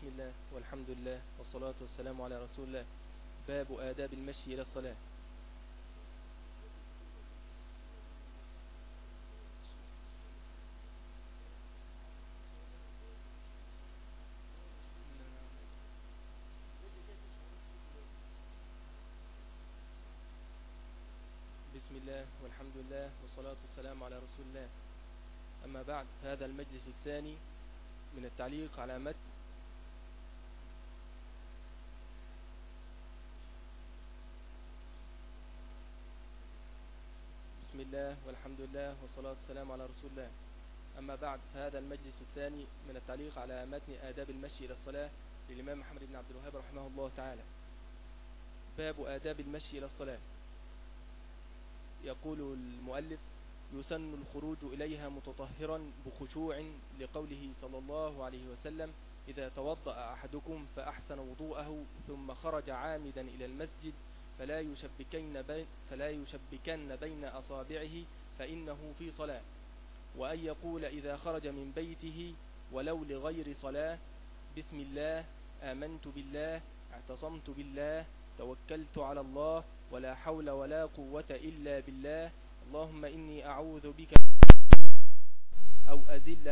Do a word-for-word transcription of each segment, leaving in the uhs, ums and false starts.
بسم الله والحمد لله والصلاة والسلام على رسول الله. باب آداب المشي إلى الصلاة. بسم الله والحمد لله والصلاة والسلام على رسول الله. أما بعد، هذا المجلس الثاني من التعليق على متن بسم الله والحمد لله والصلاة والسلام على رسول الله. أما بعد، فهذا المجلس الثاني من التعليق على متن آداب المشي إلى الصلاة للإمام محمد بن عبد الوهاب رحمه الله تعالى. باب آداب المشي إلى الصلاة. يقول المؤلف: يسن الخروج إليها متطهرا بخشوع، لقوله صلى الله عليه وسلم: إذا توضأ أحدكم فأحسن وضوءه ثم خرج عامدا إلى المسجد فلا يشبكن بين, فلا يشبكن بين أصابعه فإنه في صلاة. وأن يقول إذا خرج من بيته ولو لغير صلاة: بسم الله، آمنت بالله، اعتصمت بالله، توكلت على الله، ولا حول ولا قوة إلا بالله، اللهم إني أعوذ بك أو أزل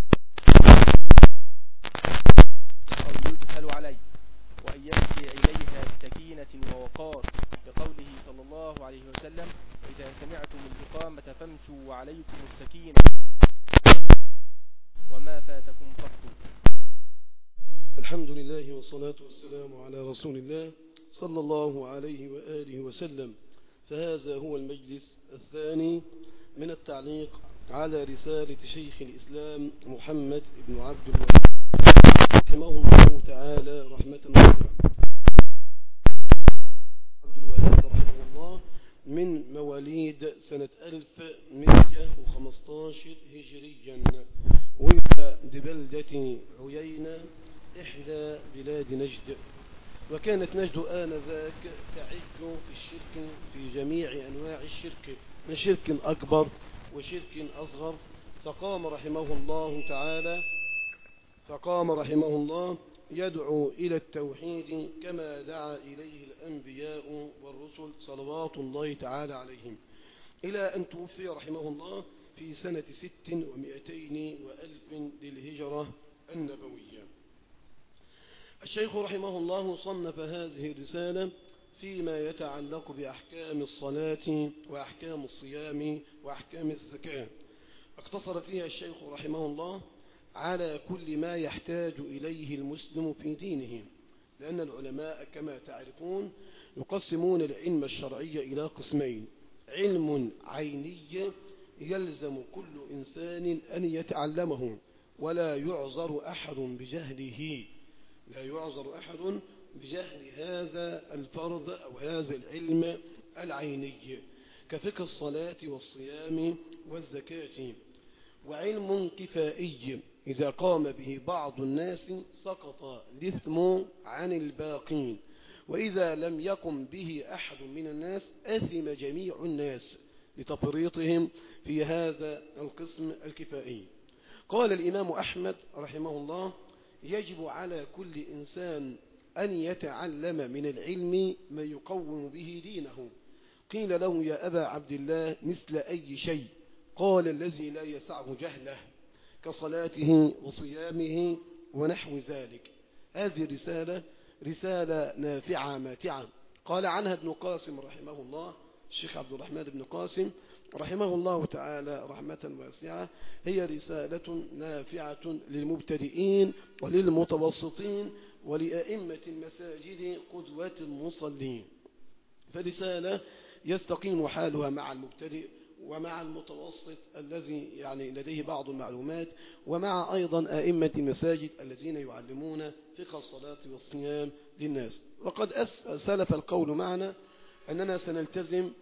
أو يجهل علي. وأن يمشي إليها بسكينة ووقار، لقوله صلى الله عليه وسلم: إذا سمعتم الإقامة فامشوا وعليكم السكينة وما فاتكم فاقضوا. الحمد لله والصلاة والسلام على رسول الله صلى الله عليه وآله وسلم. فهذا هو المجلس الثاني من التعليق على رسالة شيخ الإسلام محمد بن عبد الوهاب رحمه الله تعالى رحمة واسعة. عبد الوهاب رحمه الله من مواليد سنة ألف ومئة وخمسة عشر هجريا، ولد ببلدة عيينة إحدى بلاد نجد. وكانت نجد آنذاك تعج في الشرك في جميع أنواع الشرك، من شرك أكبر وشرك أصغر. فقام رحمه الله تعالى فقام رحمه الله يدعو إلى التوحيد كما دعا إليه الأنبياء والرسل صلوات الله تعالى عليهم، إلى أن توفي رحمه الله في سنة ست ومئتين وألف للهجرة النبوية. الشيخ رحمه الله صنف هذه الرسالة فيما يتعلق بأحكام الصلاة وأحكام الصيام وأحكام الزكاة. اقتصر فيها الشيخ رحمه الله على كل ما يحتاج إليه المسلم في دينه، لأن العلماء كما تعرفون يقسمون العلم الشرعي إلى قسمين: علم عيني يلزم كل إنسان أن يتعلمه ولا يعذر أحد بجهله لا يعذر أحد بجهل هذا الفرض أو هذا العلم العيني، كفقه الصلاة والصيام والزكاة. وعلم كفائي إذا قام به بعض الناس سقط الإثم عن الباقين، وإذا لم يقم به أحد من الناس أثم جميع الناس لتفريطهم في هذا القسم الكفائي. قال الإمام أحمد رحمه الله: يجب على كل إنسان أن يتعلم من العلم ما يقوم به دينه. قيل له: يا أبا عبد الله، مثل أي شيء؟ قال: الذي لا يسعه جهله، كصلاته وصيامه ونحو ذلك. هذه الرسالة رسالة نافعة ماتعة. قال عنها ابن قاسم رحمه الله، الشيخ عبد الرحمن بن قاسم رحمه الله تعالى رحمة واسعة: هي رسالة نافعة للمبتدئين وللمتوسطين ولأئمة المساجد قدوة المصلين. فرسالة يستقيم حالها مع المبتدئ ومع المتوسط الذي يعني لديه بعض المعلومات، ومع أيضا أئمة المساجد الذين يعلمون فقه الصلاة والصيام للناس. وقد سلف القول معنا أننا سنلتزم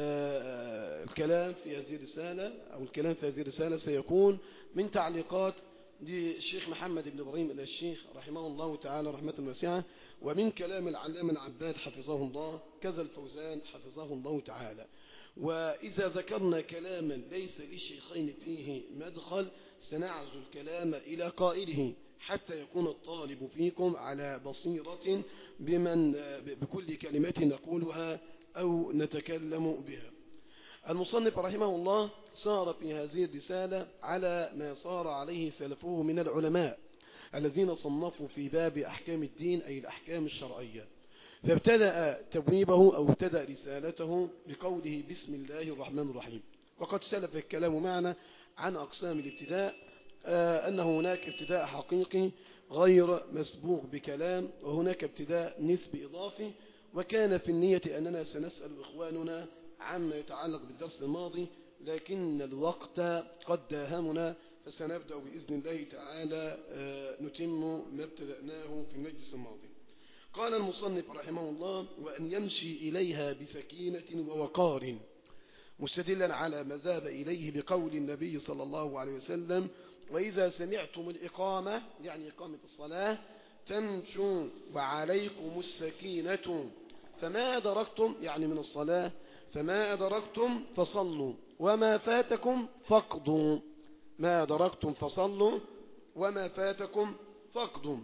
الكلام في هذه الرسالة أو الكلام في هذه الرسالة سيكون من تعليقات للشيخ محمد بن إبراهيم آل الشيخ رحمه الله تعالى رحمة واسعة، ومن كلام العلامة العباد حفظه الله، كذا الفوزان حفظه الله تعالى. وإذا ذكرنا كلاما ليس للشيخين فيه مدخل سنعزو الكلام إلى قائله، حتى يكون الطالب فيكم على بصيرة بمن بكل كلمة نقولها أو نتكلم بها. المصنف رحمه الله صار في هذه الرسالة على ما صار عليه سلفه من العلماء الذين صنفوا في باب أحكام الدين أي الأحكام الشرعية، فابتدأ تبويبه أو ابتدأ رسالته بقوله بسم الله الرحمن الرحيم. وقد سلف الكلام معنا عن أقسام الابتداء، آه أن هناك ابتداء حقيقي غير مسبوق بكلام، وهناك ابتداء نسبي إضافي. وكان في النية أننا سنسأل إخواننا عما يتعلق بالدرس الماضي، لكن الوقت قد داهمنا، فسنبدأ بإذن الله تعالى آه نتم ما ابتدأناه في المجلس الماضي. قال المصنف رحمه الله: وأن يمشي إليها بسكينة ووقار، مستدلا على ما ذهب إليه بقول النبي صلى الله عليه وسلم: وإذا سمعتم الإقامة، يعني إقامة الصلاة، فامشوا وعليكم السكينة، فما أدركتم، يعني من الصلاة، فما أدركتم فصلوا وما فاتكم فاقضوا، ما أدركتم فصلوا وما فاتكم فاقضوا.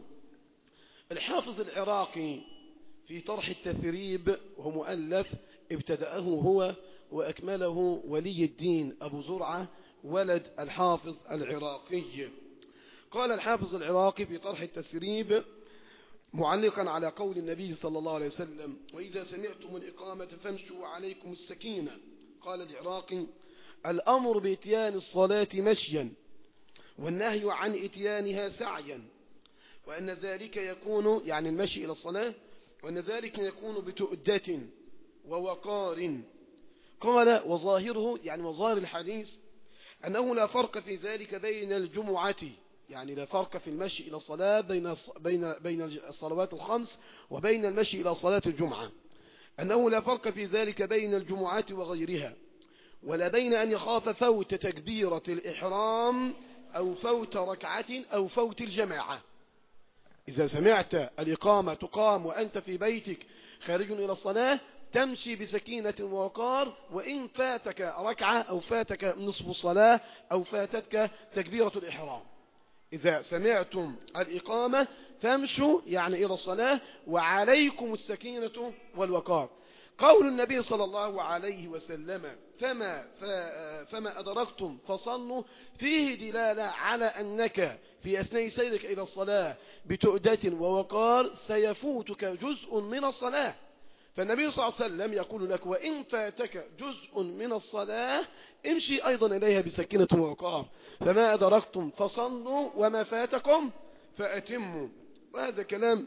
الحافظ العراقي في طرح التثريب، وهو مؤلف ابتدأه هو وأكمله ولي الدين أبو زرعة ولد الحافظ العراقي. قال الحافظ العراقي في طرح التثريب معلقا على قول النبي صلى الله عليه وسلم: وإذا سمعتم الإقامة فامشوا عليكم السكينة. قال العراقي: الأمر بإتيان الصلاة مشيا، والنهي عن إتيانها سعيا، وأن ذلك يكون، يعني المشي إلى الصلاة، وأن ذلك يكون بتؤدة ووقار. قال: وظاهره، يعني وظاهر الحديث، أنه لا فرق في ذلك بين الجمعة، يعني لا فرق في المشي إلى الصلاة بين بين بين الصلوات الخمس وبين المشي إلى صلاة الجمعة، أنه لا فرق في ذلك بين الجمعة وغيرها، ولا بين أن يخاف فوت تكبيرة الإحرام أو فوت ركعة أو فوت الجماعة. إذا سمعت الإقامة تقام وأنت في بيتك خارج إلى الصلاة، تمشي بسكينة ووقار، وإن فاتك ركعة أو فاتك نصف الصلاة أو فاتتك تكبيرة الإحرام. إذا سمعتم الإقامة فامشوا، يعني إلى الصلاة، وعليكم السكينة والوقار. قول النبي صلى الله عليه وسلم: فما, فما أدركتم فصلوا، فيه دلالة على أنك في أثناء سيرك إلى الصلاة بتؤدة ووقار سيفوتك جزء من الصلاة، فالنبي صلى الله عليه وسلم يقول لك: وإن فاتك جزء من الصلاة امشي أيضا إليها بسكينة ووقار، فما أدركتم فصلوا وما فاتكم فأتموا. وهذا كلام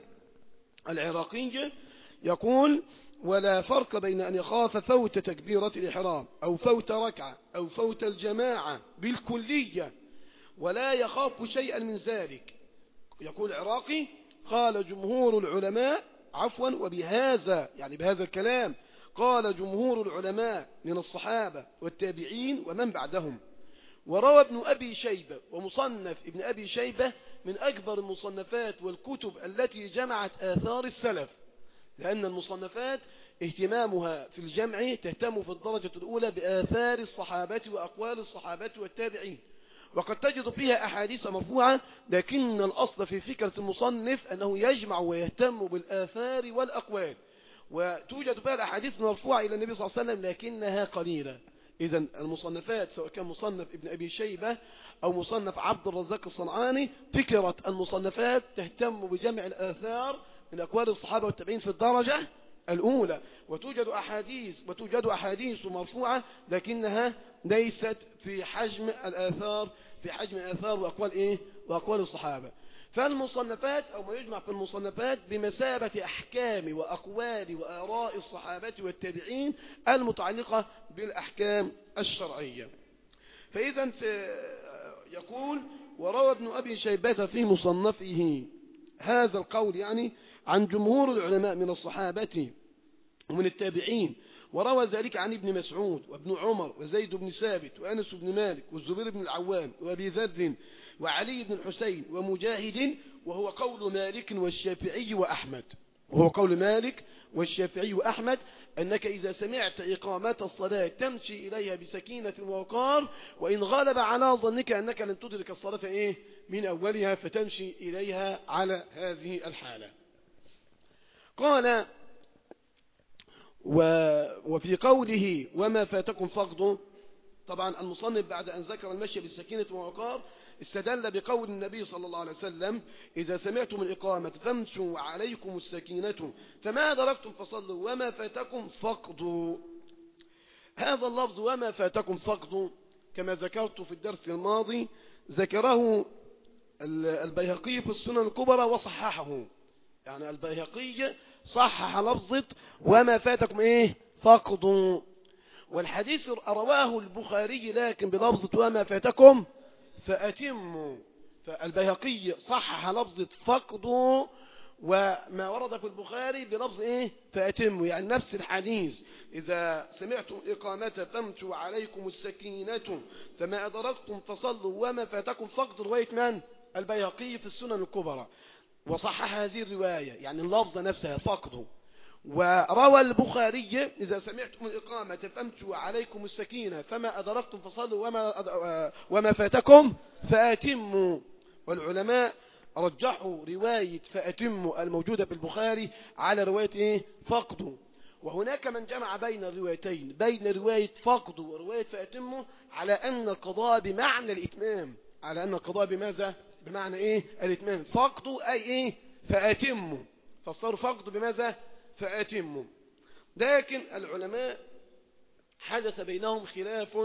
العراقي يقول: ولا فرق بين أن يخاف فوت تكبيرة الإحرام أو فوت ركعة أو فوت الجماعة بالكلية، ولا يخاف شيئا من ذلك. يقول العراقي: قال جمهور العلماء، عفوا وبهذا، يعني بهذا الكلام قال جمهور العلماء من الصحابة والتابعين ومن بعدهم. وروى ابن أبي شيبة، ومصنف ابن أبي شيبة من أكبر المصنفات والكتب التي جمعت آثار السلف، لأن المصنفات اهتمامها في الجمع تهتم في الدرجة الأولى بآثار الصحابة وأقوال الصحابة والتابعين، وقد تجد فيها أحاديث مرفوعة، لكن الأصل في فكرة المصنف أنه يجمع ويهتم بالآثار والأقوال، وتوجد فيها الأحاديث المرفوعة إلى النبي صلى الله عليه وسلم لكنها قليلة. إذن المصنفات سواء كان مصنف ابن أبي شيبة أو مصنف عبد الرزاق الصنعاني، فكرة المصنفات تهتم بجمع الآثار من أقوال الصحابة والتابعين في الدرجة الأولى، وتوجد أحاديث وتوجد أحاديث مرفوعة لكنها ليست في حجم الآثار، في حجم الآثار وأقوال إيه؟ وأقوال الصحابة. فالمصنفات أو ما يجمع في المصنفات بمثابة أحكام وأقوال وآراء الصحابة والتابعين المتعلقة بالأحكام الشرعية. فإذا يقول: وروى ابن أبي شيبة في مصنفه هذا القول، يعني عن جمهور العلماء من الصحابة ومن التابعين، وروى ذلك عن ابن مسعود وابن عمر وزيد بن ثابت وأنس بن مالك والزبير بن العوام وأبي ذر وعلي بن الحسين ومجاهد، وهو قول مالك والشافعي وأحمد. وهو قول مالك والشافعي وأحمد أنك إذا سمعت إقامات الصلاة تمشي إليها بسكينة ووقار، وإن غلب على ظنك أنك لن تدرك الصلاة إيه من أولها فتمشي إليها على هذه الحالة. قال وفي قوله وما فاتكم فقدوا، طبعا المصنف بعد أن ذكر المشي بالسكينة والوقار استدل بقول النبي صلى الله عليه وسلم إذا سمعتم الإقامة فامشوا عليكم السكينة فما أدركتم فصلوا وما فاتكم فقدوا. هذا اللفظ وما فاتكم فقدوا كما ذكرت في الدرس الماضي ذكره البيهقي في السنن الكبرى وصححه، يعني البيهقي صحح لفظة وما فاتكم إيه فقدوا، والحديث رواه البخاري لكن بلفظة وما فاتكم فأتموا. فالبيهقي صحح لفظة فقدوا وما ورد في البخاري بلفظ إيه فأتموا، يعني نفس الحديث إذا سمعتم إقامة فامشوا عليكم السكينة فما أدركتم فصلوا وما فاتكم فقدوا، رواية من؟ البيهقي في السنن الكبرى، وصحح هذه الرواية يعني اللفظة نفسها فقدوا. وروى البخاري إذا سمعتم الإقامة فامشوا عليكم السكينة فما أدركتم فصلوا وما, وما فاتكم فأتموا. والعلماء رجحوا رواية فأتموا الموجودة في البخاري على رواية إيه فقدوا، وهناك من جمع بين الروايتين بين رواية فقدوا ورواية فأتموا على أن القضاء بمعنى الإتمام، على أن القضاء بماذا بمعنى إيه الإتمام، فقدوا أي إيه فأتموا، فصاروا فقدوا بماذا فأتموا. لكن العلماء حدث بينهم خلاف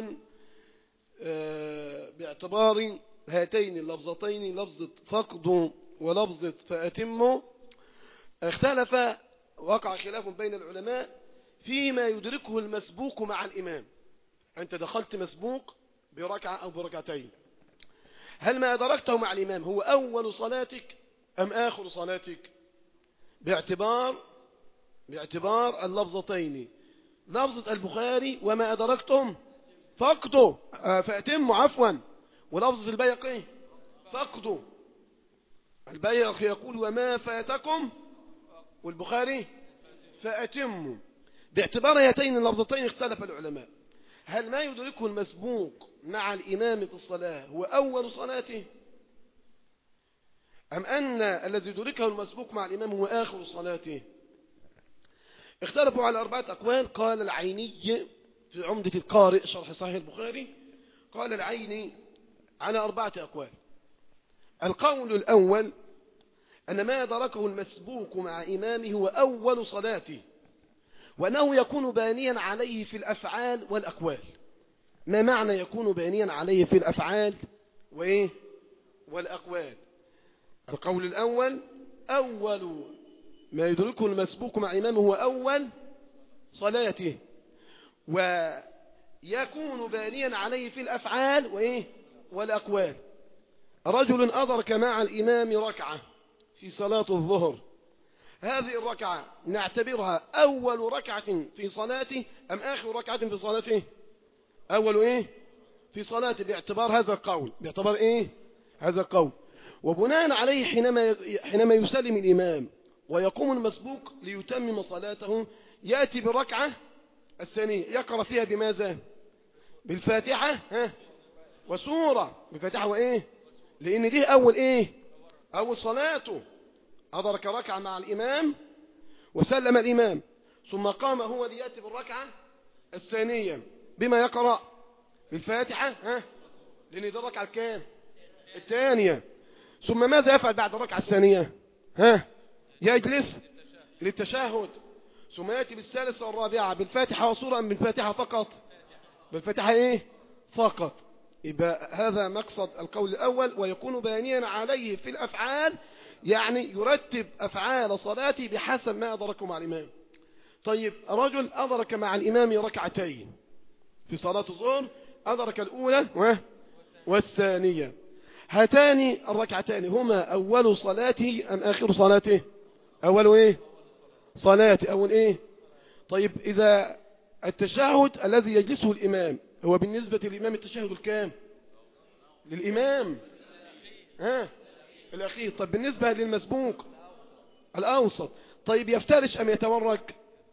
باعتبار هاتين اللفظتين لفظة فقدوا ولفظة فأتموا، اختلف وقع خلاف بين العلماء فيما يدركه المسبوق مع الإمام. أنت دخلت مسبوق بركعة أو بركعتين، هل ما أدركته مع الإمام هو أول صلاتك أم آخر صلاتك؟ باعتبار باعتبار اللفظتين، لفظة البخاري وما أدركتم فقدوا فأتموا عفوا، ولفظة البيهقي فقدوا. البيهقي يقول وما فاتكم والبخاري فأتموا. باعتبار هاتين اللفظتين اختلف العلماء هل ما يدركه المسبوق مع الإمام في الصلاة هو أول صلاته أم أن الذي يدركه المسبوق مع الإمام هو آخر صلاته؟ اختلفوا على أربعة أقوال. قال العيني في عمدة القارئ شرح صحيح البخاري، قال العيني على أربعة أقوال. القول الأول أن ما أدركه المسبوق مع إمامه هو أول صلاته، وأنه يكون بانيا عليه في الأفعال والأقوال. ما معنى يكون بانيا عليه في الأفعال وإيه والأقوال؟ القول الأول أول ما يدركه المسبوق مع إمامه هو أول صلاته، ويكون بانيا عليه في الأفعال وإيه والأقوال. رجل أدرك مع الإمام ركعة في صلاة الظهر، هذه الركعة نعتبرها أول ركعة في صلاته أم آخر ركعة في صلاته؟ أول إيه في صلاته، باعتبار هذا القول، باعتبار إيه هذا القول. وبناء عليه حينما حينما يسلم الإمام ويقوم المسبوق ليتمم صلاته يأتي بالركعة الثانية يقرأ فيها بماذا؟ بالفاتحة ها وسورة، بالفاتحة وإيه، لأن دي أول إيه أول صلاته. أدرك ركعة مع الإمام وسلم الإمام ثم قام هو ليأتي بالركعة الثانية بما يقرأ بالفاتحة ها لأن دي الركعة الكام الثانية. ثم ماذا يفعل بعد الركعة الثانية؟ ها يجلس للتشهد، ثم يأتي بالثالثة والرابعة بالفاتحة وسورة أم بالفاتحة فقط؟ بالفاتحة إيه فقط. يبقى هذا مقصد القول الأول، ويكون بانيا عليه في الأفعال، يعني يرتب أفعال صلاته بحسب ما أدركه مع الإمام. طيب رجل أدرك مع الإمام ركعتين في صلاة الظهر، أدرك الأولى والثانية، هاتان الركعتان هما أول صلاته أم آخر صلاته؟ أول إيه صلاته أول إيه. طيب إذا التشهد الذي يجلسه الإمام هو بالنسبة للإمام التشهد الكام للإمام ها الأخير. طيب بالنسبة للمسبوق الأوسط. طيب يفترش أم يتورك؟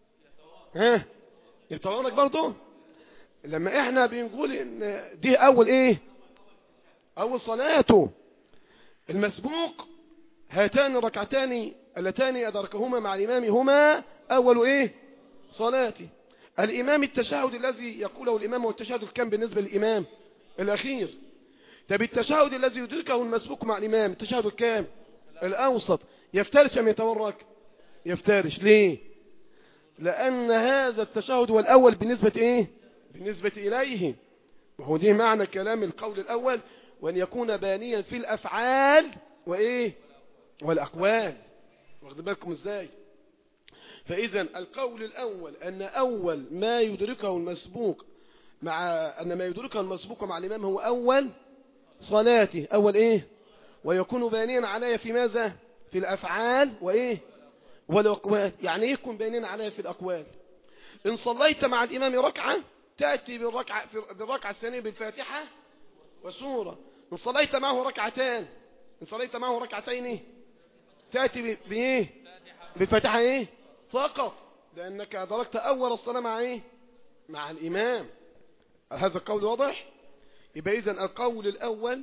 ها يتورك برضه. لما احنا بنقول ان دي اول ايه، اول صلاته المسبوق، هاتان الركعتان اللتان ادركهما مع الامام هما اول ايه صلاتي. الامام التشهد الذي يقوله الامام هو التشهد الكام بالنسبه للامام؟ الاخير. طب التشهد الذي يدركه المسبوق مع الامام التشهد الكام؟ الاوسط. يفترش ام يتورك؟ يفترش. ليه؟ لان هذا التشهد هو الاول بالنسبه ايه، بالنسبه اليه. وهو دي معنى كلام القول الاول، وان يكون بانيا في الافعال وايه والاقوال. واخد بالكم ازاي؟ فاذا القول الاول ان اول ما يدركه المسبوق مع ان ما يدركه المسبوق مع الامام هو اول صلاته، اول ايه، ويكون بانيا علي في ماذا؟ في الافعال وايه والاقوال. يعني ايه يكون بانيا علي في الاقوال؟ ان صليت مع الامام ركعه تاتي بالركعه بالركعه الثانيه بالفاتحه وسوره. ان صليت معه ركعتان ان صليت معه ركعتين تاتي بايه؟ بالفاتحه ايه فقط، لانك ادركت اول الصلاه مع ايه؟ مع الامام. هذا القول واضح؟ يبقى اذا القول الاول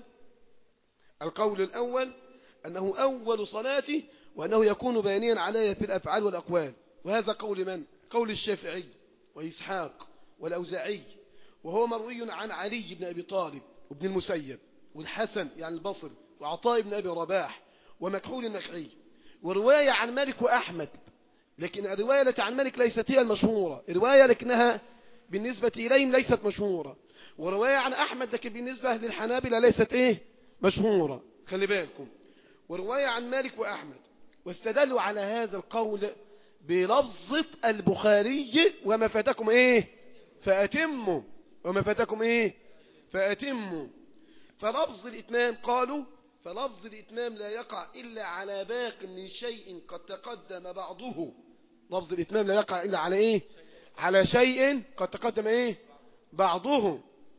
القول الاول انه اول صلاتي، وانه يكون بانيا علي في الافعال والاقوال. وهذا قول من؟ قول الشافعي واسحاق والاوزاعي، وهو مروي عن علي بن ابي طالب وابن المسيب والحسن يعني البصري وعطاء بن ابي رباح ومكحول النخعي، وروايه عن مالك واحمد. لكن الروايه التي عن مالك ليست هي المشهوره، روايه لكنها بالنسبه اليهم ليست مشهوره، وروايه عن احمد لكن بالنسبه للحنابلة ليست ايه مشهوره. خلي بالكم. وروايه عن مالك واحمد، واستدلوا على هذا القول بلفظة البخاري وما فاتكم ايه فأتموا، وما فاتكم ايه فأتموا. فلفظ الإتمام قالوا فلفظ الإتمام لا يقع إلا على باق من شيء قد تقدم بعضه. لفظ الإتمام لا يقع إلا على ايه على شيء قد تقدم ايه بعضه.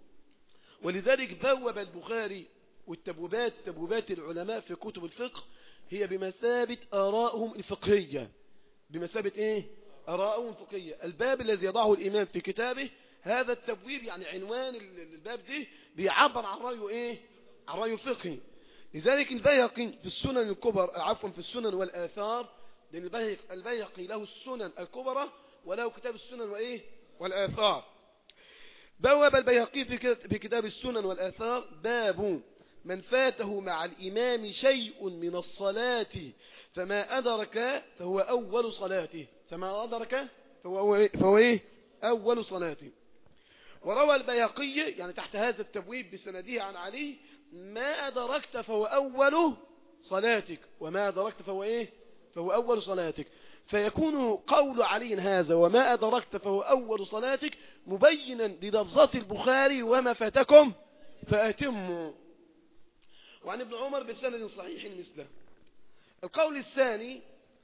ولذلك بوب البخاري، والتبويبات تبويبات العلماء في كتب الفقه هي بمثابة آرائهم الفقهية، بمثابة ايه آرائهم الفقهية. الباب الذي يضعه الإمام في كتابه هذا التبويب، يعني عنوان الباب ده بيعبر عن رأيه ايه عن رأيه الفقهي. لذلك البيهقي في السنن الكبرى عفوا في السنن والآثار، لأن البيهقي له السنن الكبرى وله كتاب السنن وايه والآثار. بواب البيهقي في كتاب السنن والآثار باب من فاته مع الإمام شيء من الصلاة فما أدرك فهو أول صلاته فما أدرك فهو, فهو إيه أول صلاته. وروى البيهقي يعني تحت هذا التبويب بسنده عن علي ما أدركت فهو أول صلاتك، وما أدركت فهو إيه فهو أول صلاتك. فيكون قول علي هذا وما أدركت فهو أول صلاتك مبينا للفظات البخاري وما فاتكم فأتموا. وعن ابن عمر بسند صحيح مثله. القول الثاني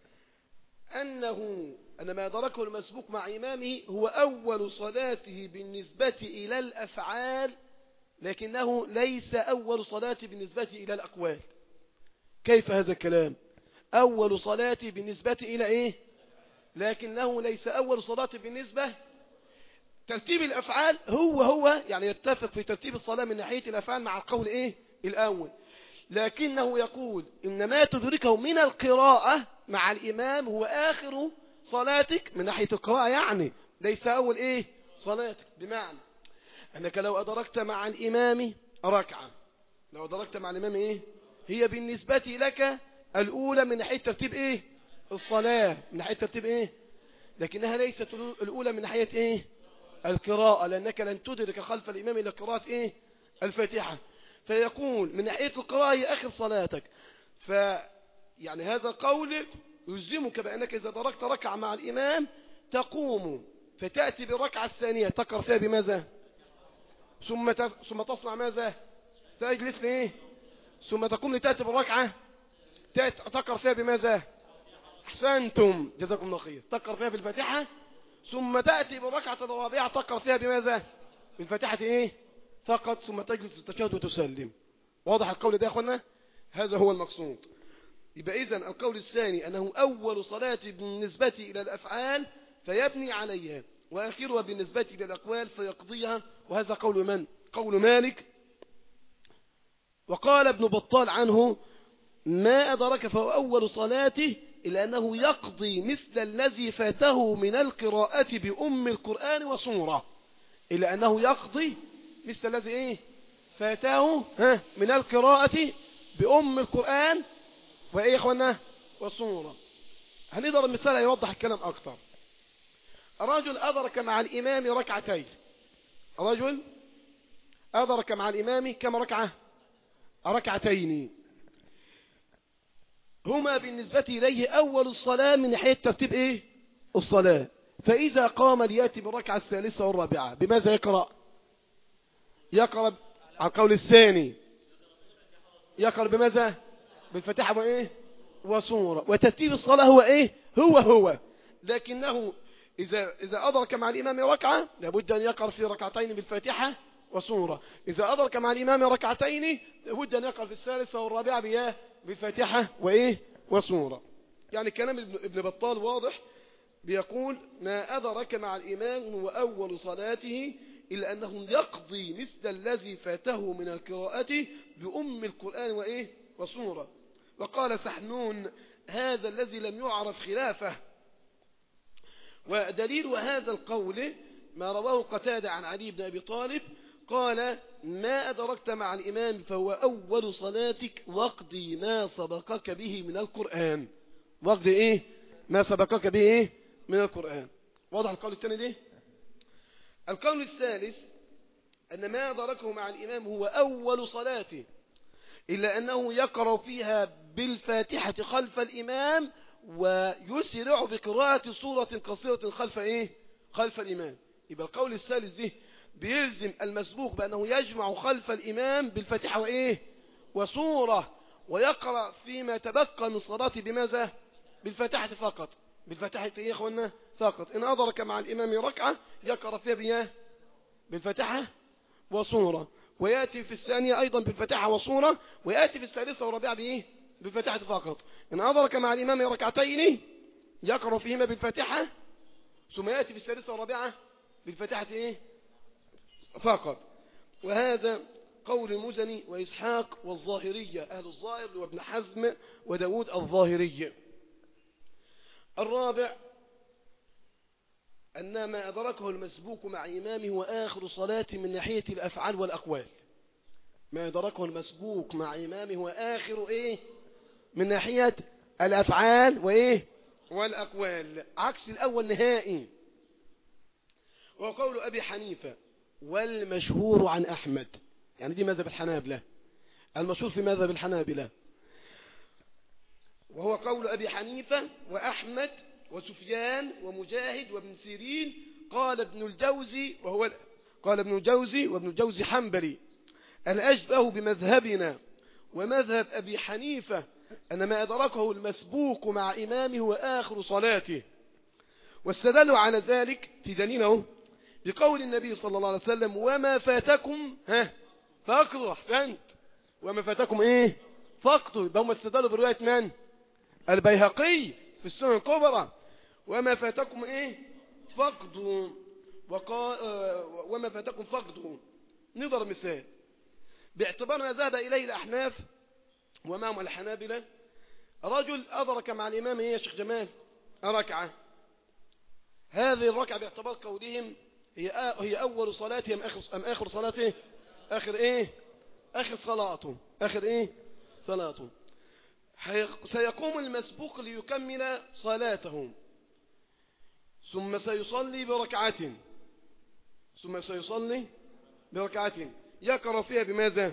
أنه أن ما أدركه المسبوق مع إمامه هو أول صلاته بالنسبة إلى الأفعال، لكنه ليس أول صلاته بالنسبة إلى الأقوال. كيف هذا الكلام؟ أول صلاتي بالنسبة إلى إيه؟ لكنه ليس أول صلاة بالنسبة ترتيب الأفعال هو هو يعني يتفق في ترتيب الصلاة من ناحية الأفعال مع القول إيه الأول، لكنه يقول إن ما تدركه من القراءة مع الإمام هو آخر صلاتك من ناحية القراءة، يعني ليس أول إيه صلاتك. بمعنى أنك لو أدركت مع الإمام ركعة، لو أدركت مع الإمام إيه هي بالنسبة لك الأولى من ناحية ترتيب إيه الصلاة، من ناحية ترتيب إيه، لكنها ليست الأولى من ناحية إيه القراءة، لأنك لن تدرك خلف الإمام إلى قراءة إيه الفاتحة. فيقول من ناحية القراءة هي آخر صلاتك. فيعني هذا قول يلزمك بأنك إذا أدركت ركعة مع الإمام تقوم فتأتي بالركعة الثانية تقرأ فيها بماذا؟ ثم ثم تصنع ماذا؟ تجلس ليه؟ ثم تقوم لتأتي بالركعة تقرأ فيها بماذا؟ أحسنتم جزاكم الله خير. تقرأ فيها بالفاتحة ثم تأتي بالركعة الرابعة تقرأ فيها بماذا؟ بالفاتحة إيه؟ فقط، ثم تجلس التشهد وتسلم. واضح القول ده يا أخوانا؟ هذا هو المقصود. يبقى إذن القول الثاني أنه أول صلاة بالنسبة إلى الأفعال فيبني عليها، وآخرها بالنسبة إلى الأقوال فيقضيها. وهذا قول من؟ قول مالك. وقال ابن بطال عنه: ما أدرك فهو أول صلاته، إلا أنه يقضي مثل الذي فاته من القراءة بأم القرآن وصورة. إلا أنه يقضي مثل الذي إيه فاته ها من القراءة بأم القرآن وإيه إخوانا وصورة. هنضرب مثال يوضح الكلام أكثر. رجل أدرك مع الإمام ركعتين. رجل أدرك مع الإمام كم ركعة؟ ركعتين. هما بالنسبة إليه أول الصلاة من ناحية ترتيب إيه؟ الصلاة. فإذا قام ليأتي بالركعة الثالثة والرابعة بماذا يقرأ؟ يقرأ على القول الثاني يقرأ بماذا؟ بالفاتحة وإيه؟ وسورة. وترتيب الصلاة هو إيه؟ هو هو لكنه إذا إذا أدرك مع الإمام ركعة لابد أن يقرأ في ركعتين بالفاتحة وسورة. إذا أدرك مع الإمام ركعتين لابد أن يقرأ في الثالثة والرابعة بإيه؟ بالفاتحة وإيه؟ وسورة. يعني كلام ابن بطال واضح، بيقول: ما أدرك مع الإمام هو أول صلاته، إلا أنه يقضي مثل الذي فاته من القراءة بأم القرآن وإيه؟ وسورة. وقال سحنون: هذا الذي لم يعرف خلافه. ودليل هذا القول ما رواه قتادة عن علي بن أبي طالب قال: ما أدركت مع الإمام فهو أول صلاتك، واقضي ما سبقك به من القرآن. واقضي إيه؟ ما سبقك به إيه؟ من القرآن. واضح القول الثاني ده؟ القول الثالث أن ما أدركه مع الإمام هو أول صلاته، إلا أنه يقرأ فيها بالفاتحة خلف الإمام ويسرع بقراءة سورة قصيرة خلف إيه؟ خلف الإمام. يبقى القول الثالث ده بيلزم المسبوق بأنه يجمع خلف الإمام بالفاتحة وإيه؟ وسورة، ويقرأ فيما تبقى من الصلاة بماذا؟ بالفاتحة فقط. بالفاتحة إيه يا أخوانا؟ فقط. إن أدرك مع الإمام ركعة يقرأ فيها بإيه؟ بالفاتحة وسورة، ويأتي في الثانية أيضا بالفاتحة وسورة، ويأتي في الثالثة والرابعة بإيه؟ بالفاتحة فقط. إن أدرك مع الإمام ركعتين يقرأ فيهما بالفاتحة، ثم يأتي في الثالثة والرابعة بالفاتحة إيه؟ فقط. وهذا قول المزني وإسحاق والظاهرية أهل الظاهر وابن حزم وداود الظاهري. الرابع أن ما أدركه المسبوق مع إمامه وآخر صلاة من ناحية الأفعال والأقوال. ما أدركه المسبوق مع إمامه وآخر إيه؟ من ناحية الأفعال وإيه؟ والأقوال، عكس الأول نهائي. وقول أبي حنيفة والمشهور عن أحمد، يعني دي مذهب الحنابلة، المشهور في مذهب الحنابلة، وهو قول أبي حنيفة وأحمد وسفيان ومجاهد وابن سيرين. قال ابن الجوزي وهو قال ابن الجوزي وابن الجوزي حنبلي: الأشبه بمذهبنا ومذهب أبي حنيفة أن ما أدركه المسبوق مع إمامه وآخر صلاته. واستدلوا على ذلك في دليله بقول النبي صلى الله عليه وسلم: وما فاتكم ها فاقضوا. أحسنت. وما فاتكم إيه؟ فاقضوا. يبقى هم استدلوا برواية من؟ البيهقي في السنن الكبرى: وما فاتكم إيه؟ فاقضوا. وقال وما فاتكم فاقضوا. نضرب مثال باعتبار ما ذهب إليه الأحناف ومعهم الحنابلة. رجل أدرك مع الإمام إيه يا شيخ جمال؟ ركعة. هذه الركعة باعتبار قولهم هي هي أول صلاته أم آخر أم آخر صلاته؟ آخر إيه؟ آخر صلاته. آخر إيه؟ صلاته. سيقوم المسبوق ليكمل صلاته، ثم سيصلي بركعة ثم سيصلي بركعة يقرأ فيها بماذا؟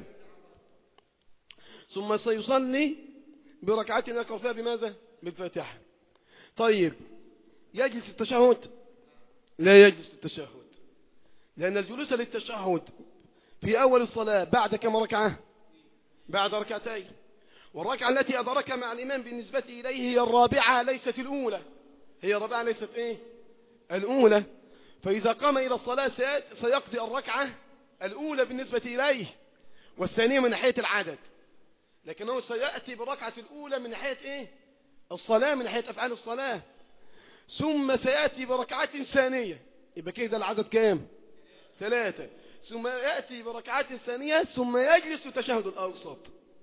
ثم سيصلي بركعة يقرأ فيها بماذا؟ بالفاتحة. طيب يجلس التشهد؟ لا يجلس التشهد، لأن الجلوس للتشهد في أول الصلاة بعد كم ركعة؟ بعد ركعتين. والركعة التي أدرك مع الإمام بالنسبة إليه هي الرابعة ليست الأولى. هي الرابعة ليست إيه؟ الأولى. فإذا قام إلى الصلاة سيقضي الركعة الأولى بالنسبة إليه، والثانية من ناحية العدد. لكنه سيأتي بالركعة الأولى من ناحية إيه؟ الصلاة، من ناحية أفعال الصلاة، ثم سيأتي بركعة ثانية، يبقى كده العدد كام؟ ثلاثة. ثم يأتي بركعة ثانية ثم يجلس التشهد الأوسط،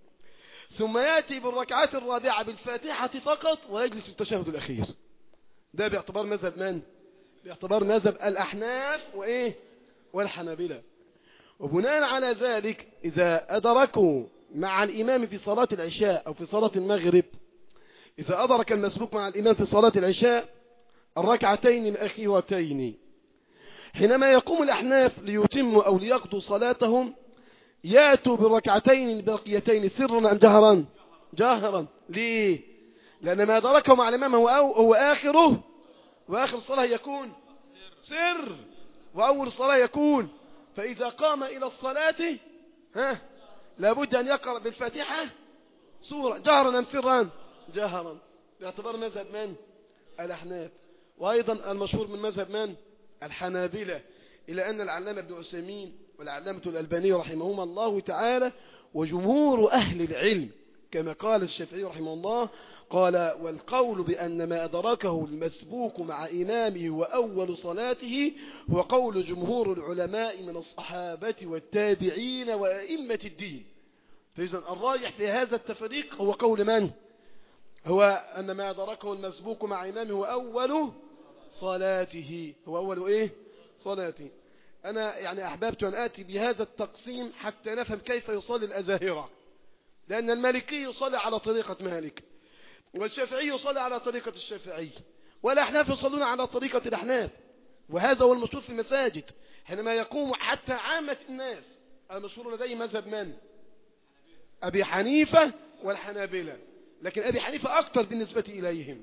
ثم يأتي بالركعات الرابعة بالفاتحة فقط ويجلس التشهد الأخير. ده باعتبار مذهب من؟ باعتبار مذهب الأحناف وإيه؟ والحنابلة. وبناء على ذلك إذا أدركوا مع الإمام في صلاة العشاء أو في صلاة المغرب، إذا أدرك المسبوق مع الإمام في صلاة العشاء الركعتين الأخيرتين، حينما يقوم الأحناف ليتموا أو ليقضوا صلاتهم يأتوا بالركعتين الباقيتين سرا أم جهرا؟ جهرا. ليه؟ لأن ما أدركه مع الإمام هو, أو هو آخره، وآخر الصلاة يكون سر، وأول الصلاة يكون. فإذا قام إلى الصلاة ها لابد أن يقرأ بالفاتحة سورة جهرا أم سرا؟ جهرا، باعتبار مذهب من؟ الأحناف. وأيضا المشهور من مذهب من؟ الحنابلة، إلى أن العلامة ابن عثيمين والعلامة الألباني رحمهما الله تعالى وجمهور أهل العلم كما قال الشافعي رحمه الله قال: والقول بأن ما أدركه المسبوق مع إمامه وأول صلاته هو قول جمهور العلماء من الصحابة والتابعين وأئمة الدين. فإذا الراجح في هذا التفريق هو قول من؟ هو أن ما أدركه المسبوق مع إمامه هو أول صلاته، هو أول إيه؟ صلاته. أنا يعني أحببت أن آتي بهذا التقسيم حتى نفهم كيف يصلي الأزاهرة، لأن المالكي يصلي على طريقة مالك، والشافعي يصلي على طريقة الشافعي، والأحناف يصلون على طريقة الأحناف. وهذا هو المشهور في المساجد حينما يقوم حتى عامة الناس. المشهور لديه مذهب من؟ أبي حنيفة والحنابلة، لكن أبي حنيفة أكثر بالنسبة إليهم.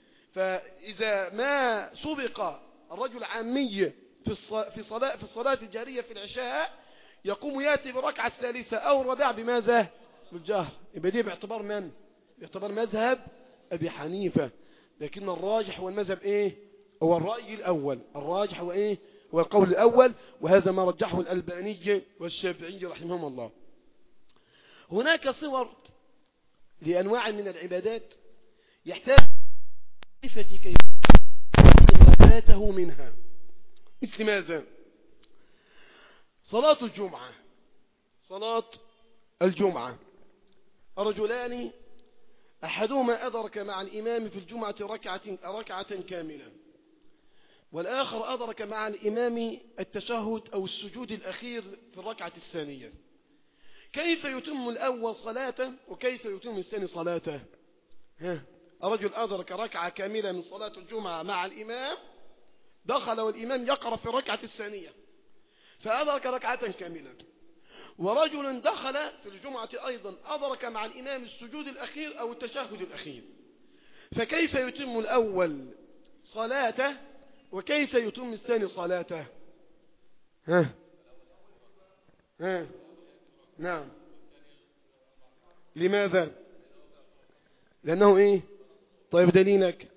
فإذا ما سبق الرجل عامي في في صلاة في الصلاة الجارية في العشاء يقوم يأتي بالركعة الثالثة أو الرابعة بماذا؟ بالجهر. يبقى دي باعتبار من؟ باعتبار مذهب أبي حنيفة. لكن الراجح هو المذهب إيه؟ هو الرأي الأول. الراجح هو إيه؟ هو القول الأول، وهذا ما رجحه الألباني والشافعي رحمهم الله. هناك صور لأنواع من العبادات يحتاج معرفة كيف فاته منها، مثل ماذا؟ صلاة الجمعة. صلاة الجمعة رجلان أحدهما أدرك مع الإمام في الجمعة ركعة, ركعة كاملة، والآخر أدرك مع الإمام التشهد أو السجود الأخير في الركعة الثانية. كيف يتم الأول صلاته وكيف يتم الثاني صلاته؟ ها، رجل أدرك ركعة كاملة من صلاة الجمعة مع الإمام، دخل والإمام يقرأ في الركعة الثانية فأدرك ركعة كاملة. ورجل دخل في الجمعة أيضا أدرك مع الإمام السجود الأخير أو التشهد الأخير. فكيف يتم الأول صلاته وكيف يتم الثاني صلاته؟ ها ها نعم. لماذا؟ لأنه إيه؟ طيب دليلك؟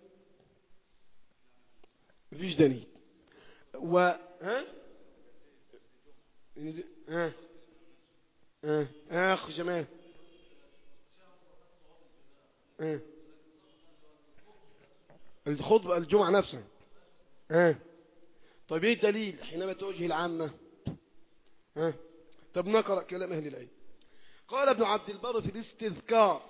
مفيش دليل. و ها ها ها اخ جمال ها الخطبة الجمعة نفسها ها. طيب ايه الدليل حينما توجه العامة؟ ها طب نقرأ كلام أهل العلم. قال ابن عبد البر في الاستذكار،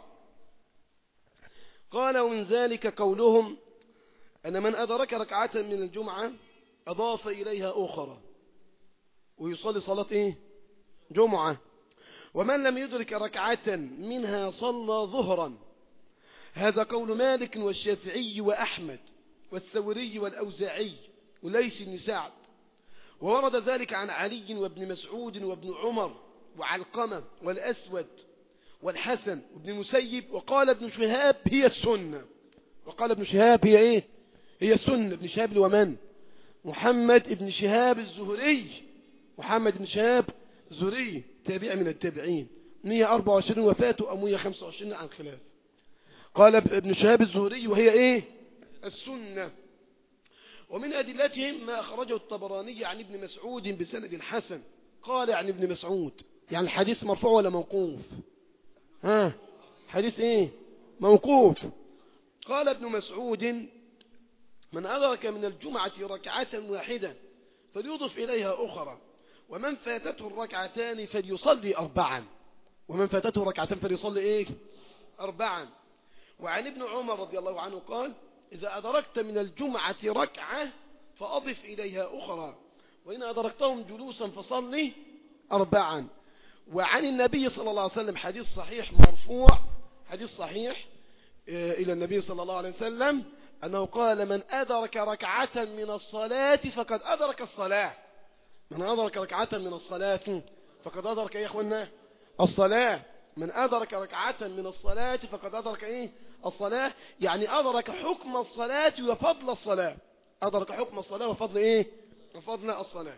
قال: ومن ذلك قولهم أن من أدرك ركعة من الجمعة أضاف إليها أخرى ويصلي صلاة إيه؟ جمعة. ومن لم يدرك ركعة منها صلى ظهرا. هذا قول مالك والشافعي وأحمد والثوري والأوزاعي وليس بن سعد. وورد ذلك عن علي وابن مسعود وابن عمر وعلقمة والأسود والحسن وابن مسيب. وقال ابن شهاب هي السنة. وقال ابن شهاب هي إيه؟ هي السنة. ابن شهاب ومن؟ محمد ابن شهاب الزهري. محمد ابن شهاب الزهري تابع من التابعين، مئة وأربعة وعشرين وفاته أو مئة وخمسة وعشرين عن خلاف. قال ابن شهاب الزهري وهي إيه؟ السنة. ومن أدلتهم ما أخرجه الطبراني عن ابن مسعود بسند حسن. قال عن ابن مسعود، يعني الحديث مرفوع ولا موقوف؟ ها حديث إيه؟ موقوف. قال ابن مسعود من أدرك من الجمعة ركعة واحدة فليضف إليها أخرى ومن فاتته الركعتان فليصلي أربعا. ومن فاتته ركعتان فليصلي إيه؟ أربعا. وعن ابن عمر رضي الله عنه قال إذا أدركت من الجمعة ركعة فأضف إليها أخرى وإن أدركتهم جلوسا فصلي أربعا. وعن النبي صلى الله عليه وسلم حديث صحيح مرفوع، حديث صحيح إلى النبي صلى الله عليه وسلم أنه قال من أدرك ركعة من الصلاة فقد أدرك الصلاة. من أدرك ركعة من الصلاة فقد أدرك يا إخوانا الصلاة. من أدرك ركعة من الصلاة فقد أدرك إيه؟ الصلاة. يعني أدرك حكم الصلاة وفضل الصلاة. أدرك حكم الصلاة وفضل إيه؟ وفضل الصلاة.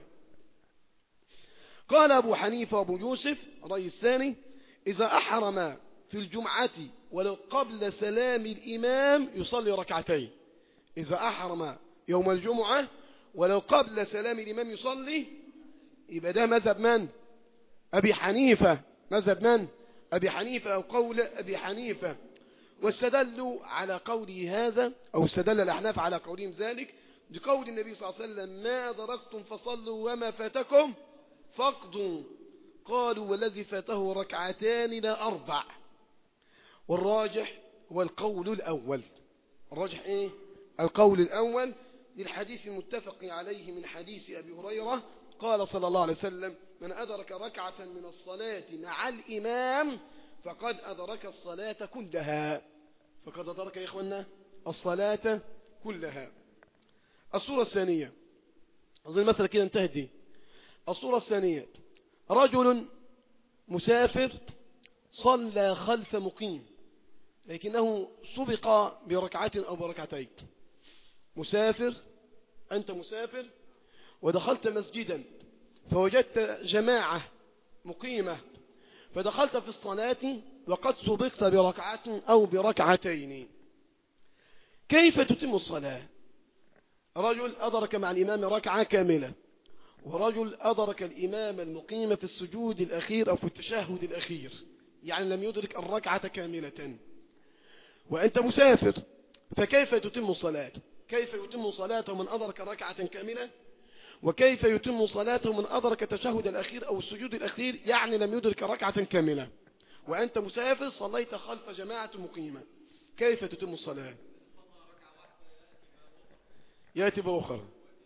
قال أبو حنيفة وأبو يوسف رأي الثاني إذا أحرم في الجمعة ولو قبل سلام الإمام يصلي ركعتين. إذا أحرم يوم الجمعة ولو قبل سلام الإمام يصلي، يبقى ده مذهب من؟ أبي حنيفة. مذهب من؟ أبي حنيفة أو قول أبي حنيفة. واستدلوا على قوله هذا أو استدل الأحناف على قولهم ذلك بقول النبي صلى الله عليه وسلم ما أدركتم فصلوا وما فاتكم فاقضوا. قالوا والذي فاته ركعتان لا أربع. والراجح هو القول الأول. الراجح إيه؟ القول الأول للحديث المتفق عليه من حديث أبي هريرة قال صلى الله عليه وسلم من أدرك ركعة من الصلاة مع الإمام فقد أدرك الصلاة كلها. فقد أدرك يا إخوانا الصلاة كلها. الصورة الثانية أظن المسألة كده انتهت دي. الصورة الثانية رجل مسافر صلى خلف مقيم لكنه سبق بركعة أو بركعتين. مسافر، أنت مسافر ودخلت مسجدا فوجدت جماعة مقيمة فدخلت في الصلاة وقد سبقت بركعة أو بركعتين. كيف تتم الصلاة؟ رجل أدرك مع الإمام ركعة كاملة ورجل أدرك الإمام المقيم في السجود الأخير أو في التشهد الأخير، يعني لم يدرك الركعة كاملة وأنت مسافر، فكيف تتم الصلاة؟ كيف يتم صلاته من أدرك ركعة كاملة؟ وكيف يتم صلاته من أدرك التشهد الأخير أو السجود الأخير يعني لم يدرك ركعة كاملة وأنت مسافر صليت خلف جماعة مقيمة، كيف تتم الصلاة؟ يأتي بأخرى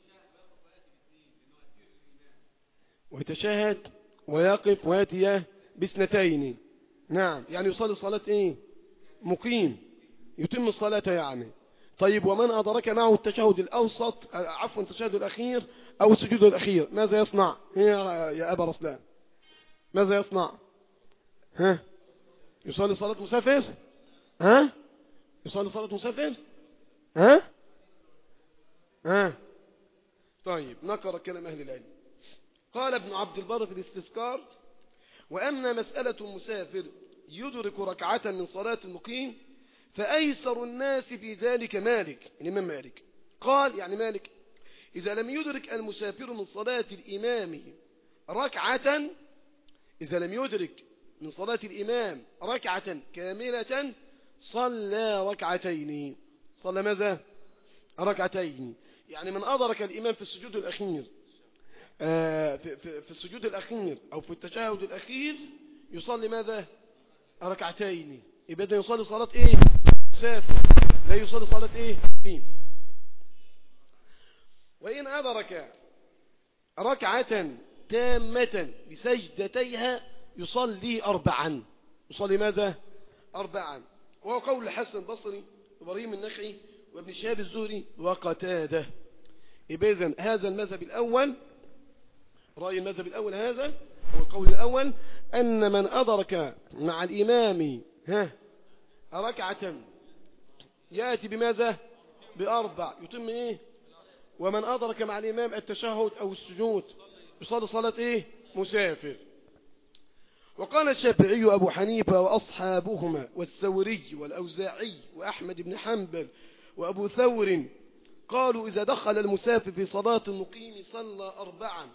ويتشهد ويقف ويأتي باثنتين. نعم، يعني يصلي صلاة إيه؟ مقيم، يتم الصلاة يعني. طيب ومن أدرك معه التشهد الأوسط عفوا التشهد الأخير أو السجود الأخير ماذا يصنع يا أبا رسلان؟ ماذا يصنع؟ ها؟ يصلي صلاة مسافر؟ ها؟ يصلي صلاة مسافر؟ ها؟ ها؟ طيب نقرأ كلام أهل العلم. قال ابن عبد البر في الاستذكار وأما مسألة المسافر يدرك ركعة من صلاة المقيم فأيسر الناس في ذلك مالك، الإمام مالك قال يعني مالك إذا لم يدرك المسافر من صلاة الإمام ركعة إذا لم يدرك من صلاة الإمام ركعة كاملة صلى ركعتين. صلى ماذا؟ ركعتين. يعني من أدرك الإمام في السجود الأخير آه في, في, في السجود الأخير أو في التشهد الأخير يصلي ماذا؟ ركعتين. يبقى يصلي صلاة إيه؟ مسافر، لا يصلي صلاة إيه؟ مين؟ وإن أدرك ركعة تامة بسجدتيها يصلي أربعا. يصلي ماذا؟ أربعا. وهو قول الحسن البصري وإبراهيم النخعي وابن شهاب الزهري وقتادة. إذن هذا المذهب الأول، رأي المذهب الأول هذا هو القول الأول أن من أدرك مع الإمام ها ركعة يأتي بماذا؟ بأربع، يتم إيه؟ ومن أدرك مع الإمام التشهد أو السجود يصلي صلاة إيه؟ مسافر. وقال الشافعي وأبو حنيفة وأصحابهما والثوري والأوزاعي وأحمد بن حنبل وأبو ثور قالوا إذا دخل المسافر في صلاة المقيم صلى أربعا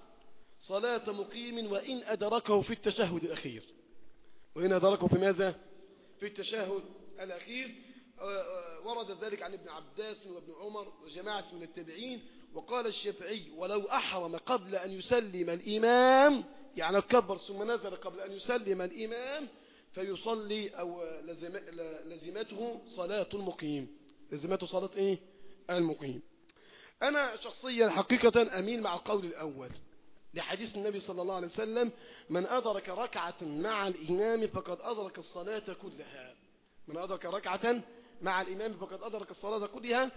صلاة مقيم وإن أدركه في التشهد الأخير. وإن أدركه في ماذا؟ في التشهد الأخير. ورد ذلك عن ابن عباس وابن عمر وجماعة من التابعين. وقال الشافعي ولو أحرم قبل أن يسلم الإمام، يعني كبر ثم نزل قبل أن يسلم الإمام، فيصلي أو لزم لزمته صلاة المقيم. لزمته صلاة إيه؟ المقيم. أنا شخصيا حقيقة أميل مع القول الأول لحديث النبي صلى الله عليه وسلم: من أدرك ركعة مع الإمام فقد أدرك الصلاة كلها. من أدرك ركعة مع الإمام فقد أدرك الصلاة كلها.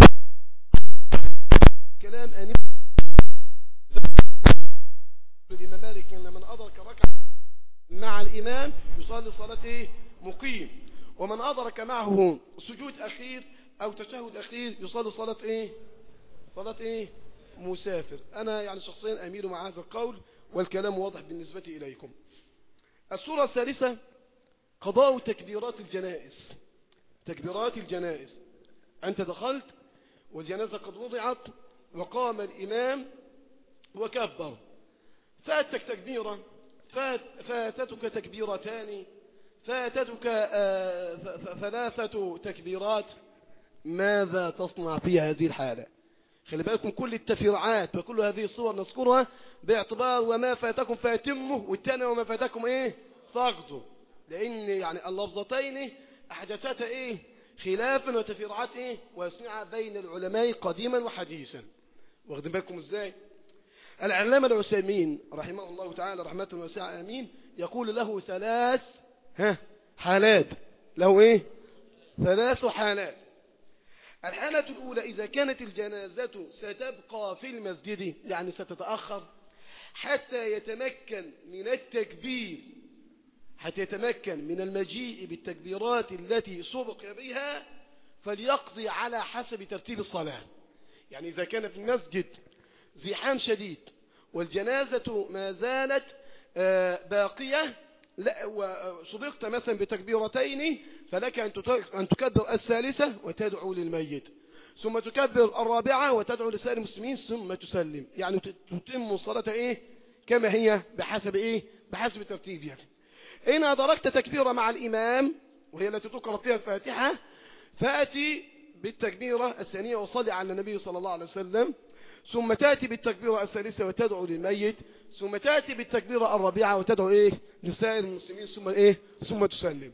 كلام أن الإمام مالك أن من أدرك ركعة مع الإمام يصلي صلاة إيه؟ مقيم. ومن أدرك معه سجود أخير أو تشهد أخير يصلي صلاة إيه؟ صلاة إيه؟ مسافر. أنا يعني شخصيا أميل مع هذا القول والكلام واضح بالنسبة إليكم. السورة الثالثة قضاء تكبيرات الجنائز. تكبيرات الجنائز: أنت دخلت والجنازة قد وضعت وقام الإمام وكبر، فاتك تكبيرة، فاتتك تكبيرتان، فاتتك ثلاثة تكبيرات، ماذا تصنع في هذه الحالة؟ خلي بالكم كل التفرعات وكل هذه الصور نذكرها باعتبار وما فاتكم فاتمه، والثاني وما فاتكم ايه فاقضوا، لان يعني اللفظتين احدثتا ايه خلافا وتفرعات ايه واسعة بين العلماء قديما وحديثا. واخدين بالكم ازاي؟ العلامة العثيمين رحمه الله تعالى رحمة واسعة امين يقول له ثلاث ها حالات، له ايه ثلاث حالات. الحالة الأولى: إذا كانت الجنازة ستبقى في المسجد، يعني ستتأخر حتى يتمكن من التكبير، حتى يتمكن من المجيء بالتكبيرات التي سبق بها، فليقضي على حسب ترتيب الصلاة. يعني إذا كان في المسجد زحام شديد والجنازة ما زالت باقية لا وصدقت مثلا بتكبيرتين، فلك أن تكبر الثالثة وتدعو للميت، ثم تكبر الرابعة وتدعو لسائر المسلمين، ثم تسلم. يعني تتم الصلاة إيه كما هي بحسب إيه بحسب ترتيبها. إن أدركت تكبيرة مع الإمام وهي التي تقرأ فيها الفاتحة، فأتي بالتكبيرة الثانية وصلي على النبي صلى الله عليه وسلم، ثم تأتي بالتكبيرة الثالثة وتدعو للميت، ثم تأتي بالتكبيرة الرابعة وتدعو إيه لسائر المسلمين، ثم إيه ثم تسلم.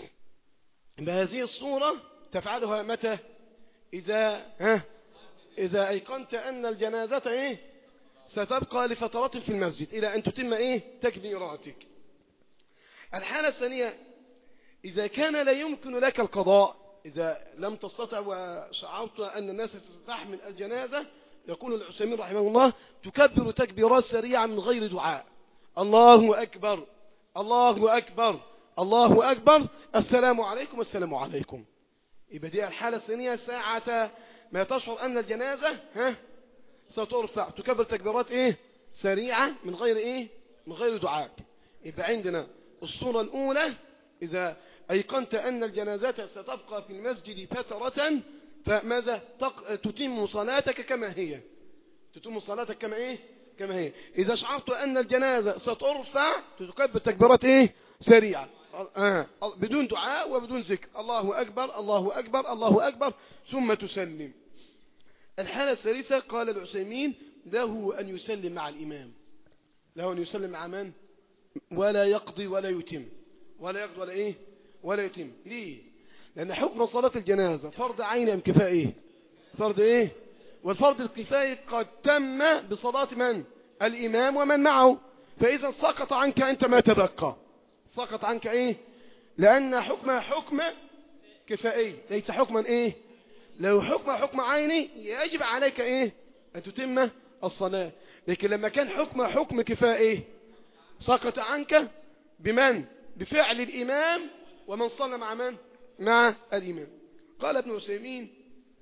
بهذه الصورة تفعلها متى؟ إذا ها إذا أيقنت أن الجنازة إيه ستبقى لفترات في المسجد إلى أن تتم إيه تكبيراتك. الحالة الثانية: إذا كان لا يمكن لك القضاء، إذا لم تستطع وشعرت أن الناس تستحمل الجنازة، يقول العثيمين رحمه الله: تكبر تكبيرات سريعة من غير دعاء، الله أكبر الله أكبر الله أكبر، السلام عليكم السلام عليكم. يبقى دي الحالة الثانية، ساعة ما تشعر أن الجنازة ها سترفع تكبر تكبيرات إيه سريعة من غير إيه من غير دعاء. يبقى عندنا الصورة الأولى: إذا أيقنت أن الجنازة ستبقى في المسجد فترة، فماذا تتم صلاتك كما هي تتم صلاتك كما إيه كما هي. إذا شعرت أن الجنازة سترفع تكبر تكبيرات إيه سريعة آه. بدون دعاء وبدون ذكر، الله أكبر الله أكبر الله أكبر، ثم تسلم. الحالة الثالثة قال العثيمين: له أن يسلم مع الإمام، له أن يسلم مع من؟ ولا يقضي ولا يتم ولا يقضي ولا إيه ولا يتم. ليه؟ لأن حكم صلاة الجنازة فرض عين أم كفاية؟ فرض إيه؟ والفرض الكفاية قد تم بصلاة من؟ الإمام ومن معه، فإذا سقط عنك أنت ما تبقى، سقط عنك إيه؟ لأن حكم حكم كفائي ليس حكما إيه؟ لو حكم حكم عيني يجب عليك إيه؟ أن تتم الصلاة. لكن لما كان حكم حكم كفائي سقط عنك بمن؟ بفعل الإمام، ومن صلى مع من؟ مع الإمام. قال ابن عثيمين: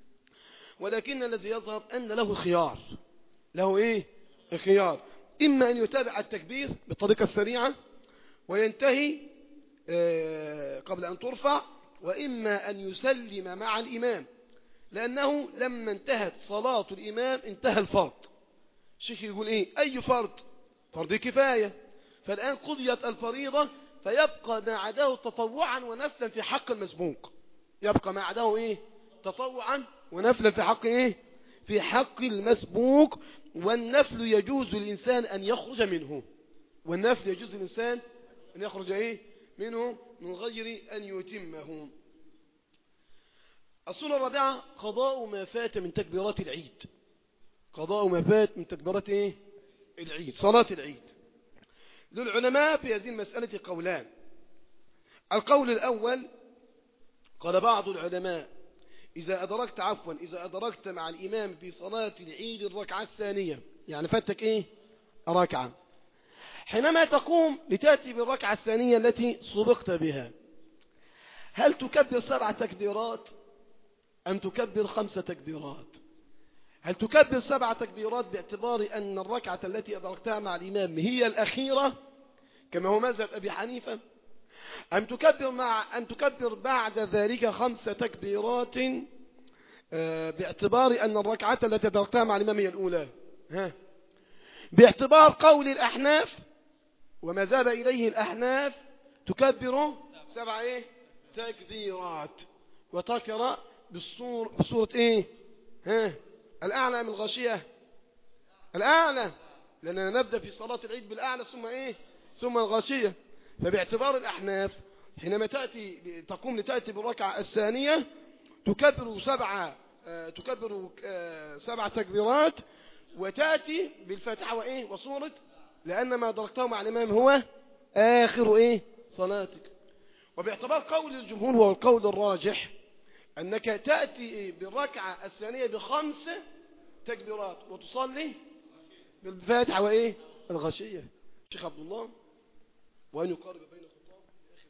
ولكن الذي يظهر أن له خيار، له إيه؟ خيار، إما أن يتابع التكبير بالطريقة السريعة وينتهي قبل أن ترفع، وإما أن يسلم مع الإمام، لأنه لما انتهت صلاة الإمام انتهى الفرض. الشيخ يقول إيه؟ أي فرض؟ فرض كفاية. فالآن قضيت الفريضة فيبقى ما عداه تطوعا ونفلا في حق المسبوق. يبقى ما عداه إيه؟ تطوعا ونفلا في حق إيه؟ في حق المسبوق. والنفل يجوز للإنسان أن يخرج منه. والنفل يجوز للإنسان أن يخرج إيه؟ منه من غير أن يتمه. السنة الرابعة قضاء ما فات من تكبيرات العيد. قضاء ما فات من تكبيرات إيه؟ العيد، صلاة العيد. للعلماء في هذه المسألة قولان. القول الأول قال بعض العلماء إذا أدركت عفوا إذا أدركت مع الإمام في صلاة العيد الركعة الثانية، يعني فاتك إيه؟ ركعة، حينما تقوم لتأتي بالركعة الثانية التي سبقت بها، هل تكبر سبع تكبيرات أم تكبر خمس تكبيرات؟ هل تكبر سبع تكبيرات باعتبار أن الركعة التي أدركتها مع الإمام هي الأخيرة كما هو مذهب أبي حنيفة، أم تكبر مع أم تكبر بعد ذلك خمس تكبيرات باعتبار أن الركعة التي أدركتها مع الإمام هي الأولى؟ ها، باعتبار قول الأحناف وما ذهب إليه الأحناف تكبر سبع إيه؟ تكبيرات وتقرأ بالصور بصورة إيه؟ ها، الأعلى من الغاشية، الأعلى، لأننا نبدأ في صلاة العيد بالأعلى ثم إيه؟ ثم الغاشية. فباعتبار الأحناف حينما تأتي تقوم لتأتي بالركعة الثانية تكبر سبعة تكبر سبع تكبيرات وتأتي بالفاتحة وإيه؟ وصورة، لأن ما أدركته مع الإمام هو آخر إيه؟ صلاتك. وباعتبار قول الجمهور والقول الراجح أنك تأتي بالركعة الثانية بخمس تكبيرات وتصلي بالفاتحة وإيه؟ الغشية. شيخ عبد الله، وأن يقارب بين خطاب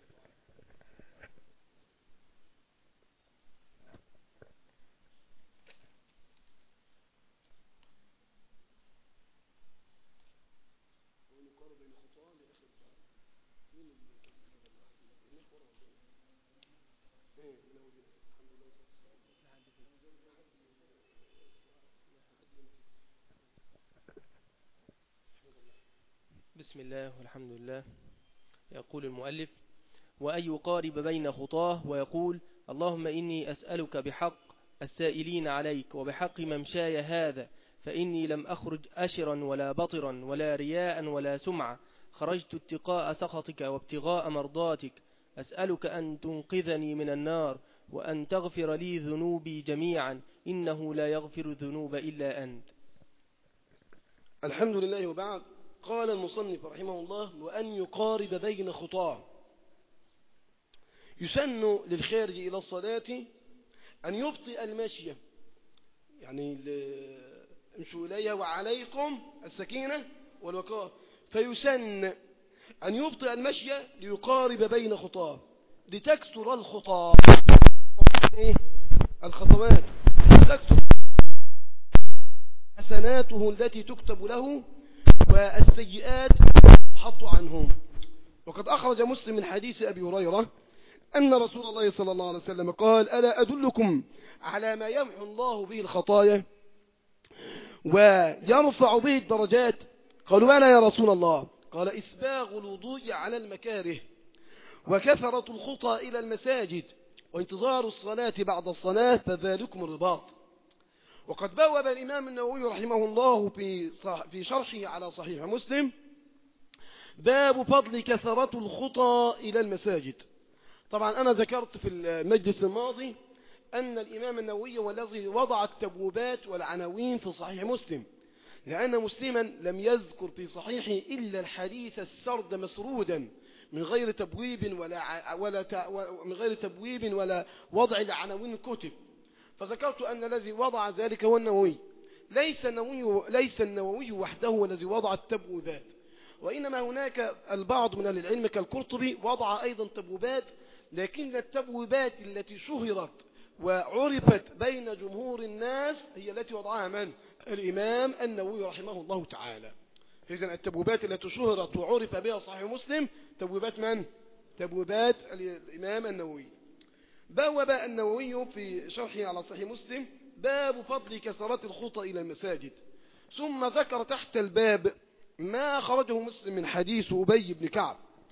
وأن يقارب بين خطاب لآخر الدعاء. بسم الله والحمد لله. يقول المؤلف: وأن يقارب بين خطاه ويقول: اللهم إني أسألك بحق السائلين عليك وبحق ممشاي هذا، فإني لم أخرج أشرا ولا بطرا ولا رياء ولا سمعة، خرجت اتقاء سخطك وابتغاء مرضاتك، أسألك أن تنقذني من النار وأن تغفر لي ذنوبي جميعا، إنه لا يغفر الذنوب إلا أنت. الحمد لله. وبعد، قال المصنف رحمه الله: وأن يقارب بين خطاه. يسن للخارج إلى الصلاة أن يبطئ المشي، يعني امشوا إليها وعليكم السكينة والوقار، فيسن أن يبطئ المشي ليقارب بين خطاه لتكسر الخطى الخطوات تكسر حسناته التي تكتب له والسيئات تحط عنهم. وقد أخرج مسلم من حديث أبي هريرة أن رسول الله صلى الله عليه وسلم قال: ألا أدلكم على ما يمحو الله به الخطايا ويرفع به الدرجات؟ قالوا: بلى يا رسول الله. قال: إسباغ الوضوء على المكاره وكثرة الخطى إلى المساجد وانتظار الصلاة بعد الصلاة، فذلكم الرباط. وقد بوب الإمام النووي رحمه الله في في شرحه على صحيح مسلم باب فضل كثرة الخطى إلى المساجد. طبعا أنا ذكرت في المجلس الماضي أن الإمام النووي هو الذي وضع التبويبات والعناوين في صحيح مسلم، لأن مسلما لم يذكر في صحيحه إلا الحديث السرد مسرودا من غير تبويب ولا ولا من غير تبويب ولا وضع لعناوين الكتب. فذكرت أن الذي وضع ذلك هو النووي. ليس النووي ليس النووي وحده هو الذي وضع التبويبات، وإنما هناك البعض من أهل العلم كالقرطبي وضع أيضا تبويبات، لكن التبويبات التي شهرت وعرفت بين جمهور الناس هي التي وضعها من؟ الإمام النووي رحمه الله تعالى. إذن التبويبات التي شهرت وعرف بها صحيح مسلم تبويبات من؟ تبويبات الإمام النووي. بوب النووي في شرحه على صحيح مسلم باب فضل كثرة الخطى إلى المساجد، ثم ذكر تحت الباب ما خرجه مسلم من حديث أبي بن كعب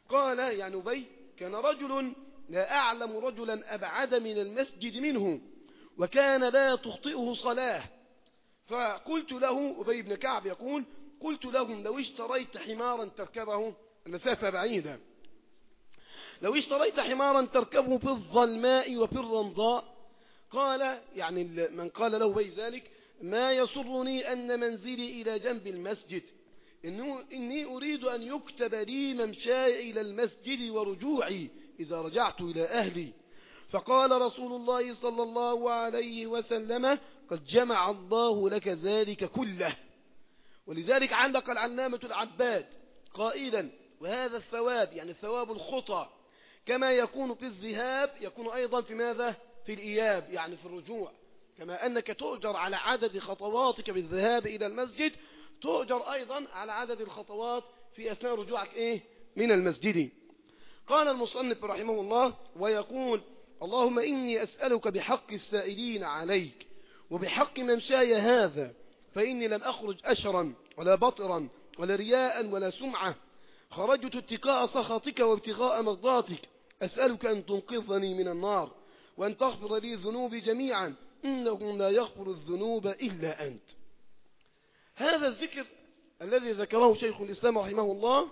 قال يعني أبي كان رجل لا أعلم رجلا أبعد من المسجد منه وكان لا تخطئه صلاة. فقلت له، أبي بن كعب يقول، قلت لهم لو اشتريت حمارا تركبه، المسافة بعيدة، لو اشتريت حمارا تركبه في الظلماء وفي الرمضاء، قال يعني من قال له أبي ذلك ما يسرني أن منزلي إلى جنب المسجد، إنه إني أريد أن يكتب لي ممشاي إلى المسجد ورجوعي إذا رجعت إلى أهلي. فقال رسول الله صلى الله عليه وسلم قد جمع الله لك ذلك كله. ولذلك علق العلامة العباد قائلا وهذا الثواب يعني ثواب الخطى كما يكون في الذهاب يكون أيضا في ماذا؟ في الإياب يعني في الرجوع، كما أنك تؤجر على عدد خطواتك بالذهاب إلى المسجد تؤجر أيضا على عدد الخطوات في أثناء رجوعك إيه؟ من المسجد. قال المصنف رحمه الله ويقول اللهم إني أسألك بحق السائلين عليك وبحق ممشاي هذا فإني لم أخرج أشرا ولا بطرا ولا رياء ولا سمعة، خرجت اتقاء سخطك وابتغاء مرضاتك، أسألك أن تنقذني من النار وأن تغفر لي ذنوبي جميعا إنه لا يغفر الذنوب إلا أنت. هذا الذكر الذي ذكره شيخ الإسلام رحمه الله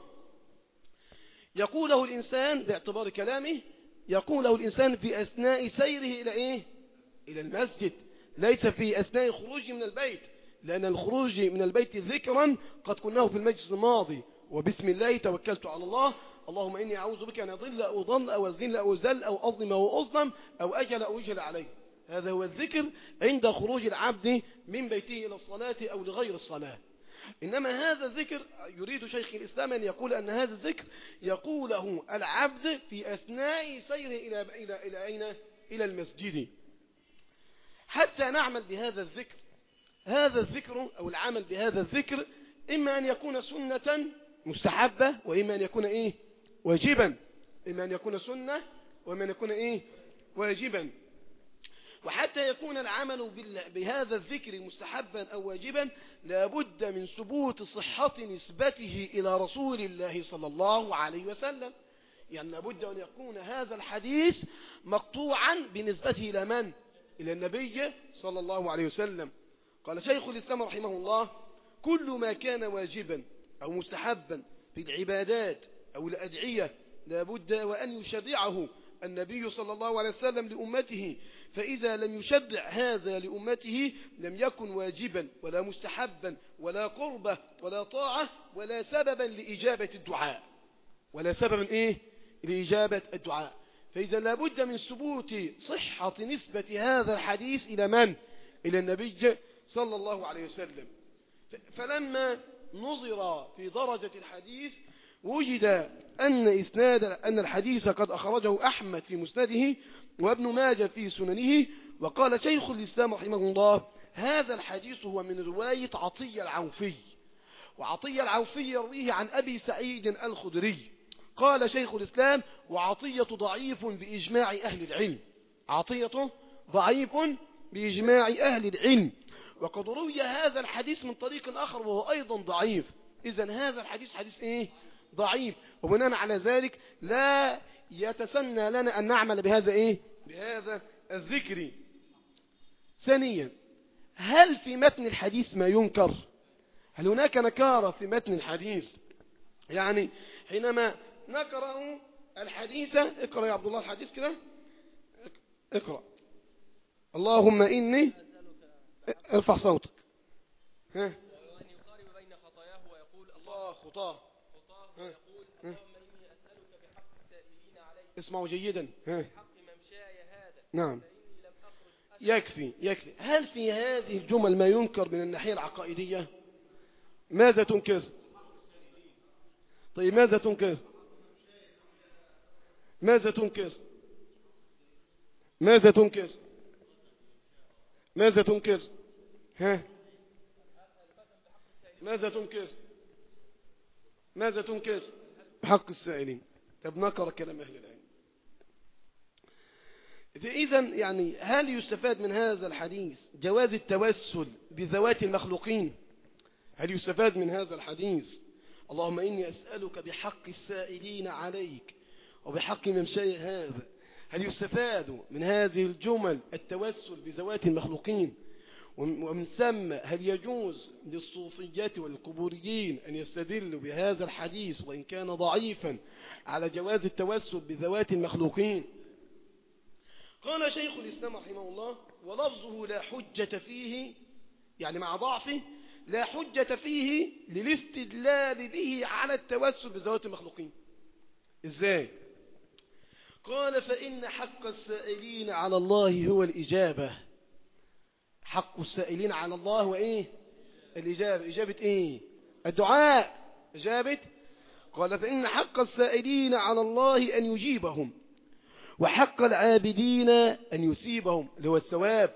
يقوله الإنسان باعتبار كلامه، يقوله الإنسان في أثناء سيره إلى إيه؟ إلى المسجد، ليس في أثناء خروجه من البيت، لأن الخروج من البيت ذكرا قد قلناه في المجلس الماضي وبسم الله توكلت على الله، اللهم إني أعوذ بك أن أضل أو أضل أو أزل أو أزل أو أظلم أو أظلم أو أجل أو يجل عليه. هذا هو الذكر عند خروج العبد من بيته إلى الصلاة أو لغير الصلاة. إنما هذا الذكر يريد شيخ الإسلام أن يقول أن هذا الذكر يقوله العبد في أثناء سيره إلى إلى إلى أين؟ إلى المسجد حتى نعمل بهذا الذكر. هذا الذكر أو العمل بهذا الذكر إما أن يكون سنة مستحبة وإما أن يكون إيه؟ واجبا، إما أن يكون سنة وإما أن يكون إيه؟ واجبا. وحتى يكون العمل بهذا الذكر مستحبا أو واجبا لابد من ثبوت صحة نسبته إلى رسول الله صلى الله عليه وسلم، يعني لابد أن يكون هذا الحديث مقطوعا بنسبته إلى من؟ إلى النبي صلى الله عليه وسلم. قال شيخ الإسلام رحمه الله كل ما كان واجبا أو مستحبا في العبادات أو الأدعية لابد وأن يشرعه النبي صلى الله عليه وسلم لأمته، فإذا لم يشرع هذا لأمته لم يكن واجبا ولا مستحبا ولا قربة ولا طاعة ولا سببا لإجابة الدعاء ولا سببا إيه؟ لإجابة الدعاء. فإذا لابد من ثبوت صحة نسبة هذا الحديث إلى من؟ إلى النبي صلى الله عليه وسلم. فلما نظر في درجة الحديث وجد أن إسناد أن الحديث قد أخرجه أحمد في مسنده وابن ماجه في سننه. وقال شيخ الإسلام رحمه الله هذا الحديث هو من رواية عطية العوفي، وعطية العوفي يرويه عن أبي سعيد الخدري. قال شيخ الإسلام وعطية ضعيف بإجماع أهل العلم، عطية ضعيف بإجماع أهل العلم. وقد روي هذا الحديث من طريق آخر وهو أيضا ضعيف، إذن هذا الحديث حديث إيه؟ ضعيف. وبناء على ذلك لا يتسنى لنا أن نعمل بهذا إيه؟ بهذا الذكر. ثانيا هل في متن الحديث ما ينكر؟ هل هناك نكارة في متن الحديث؟ يعني حينما نقرأ الحديث، اقرأ يا عبد الله الحديث كده، اقرأ اللهم إني، ارفع صوتك، ها، وأن يقارب بين خطاياه ويقول الله خطاه خطاه ويقول اللهم إني أسألك بحق السائلين عليك، اسمعوا جيدا، ها، بحق ممشاي هذا، نعم، فإني لم أخرج. يكفي يكفي. هل في هذه الجمل ما ينكر من الناحية العقائدية؟ ماذا تنكر؟ طيب ماذا تنكر؟ ماذا تنكر؟ ماذا تنكر؟ ماذا تنكر؟ ها؟ ماذا تنكر؟ ماذا تنكر؟ بحق السائلين. طب نقرأ كلام أهل العلم. إذن يعني هل يستفاد من هذا الحديث جواز التوسل بذوات المخلوقين؟ هل يستفاد من هذا الحديث اللهم إني أسألك بحق السائلين عليك وبحق ممشي هذا. هل يستفاد من هذه الجمل التوسل بذوات المخلوقين؟ ومن ثم هل يجوز للصوفية والقبوريين أن يستدلوا بهذا الحديث وإن كان ضعيفا على جواز التوسل بذوات المخلوقين؟ قال شيخ الإسلام رحمه الله: ولفظه لا حجة فيه، يعني مع ضعفه لا حجة فيه للاستدلال به على التوسل بذوات المخلوقين. إزاي؟ قال: فإن حق السائلين على الله هو الإجابة. حق السائلين على الله وإيه؟ الإجابة. إجابة إيه؟ الدعاء. إجابة. قال: فإن حق السائلين على الله أن يجيبهم، وحق العابدين أن يثيبهم، اللي هو الثواب.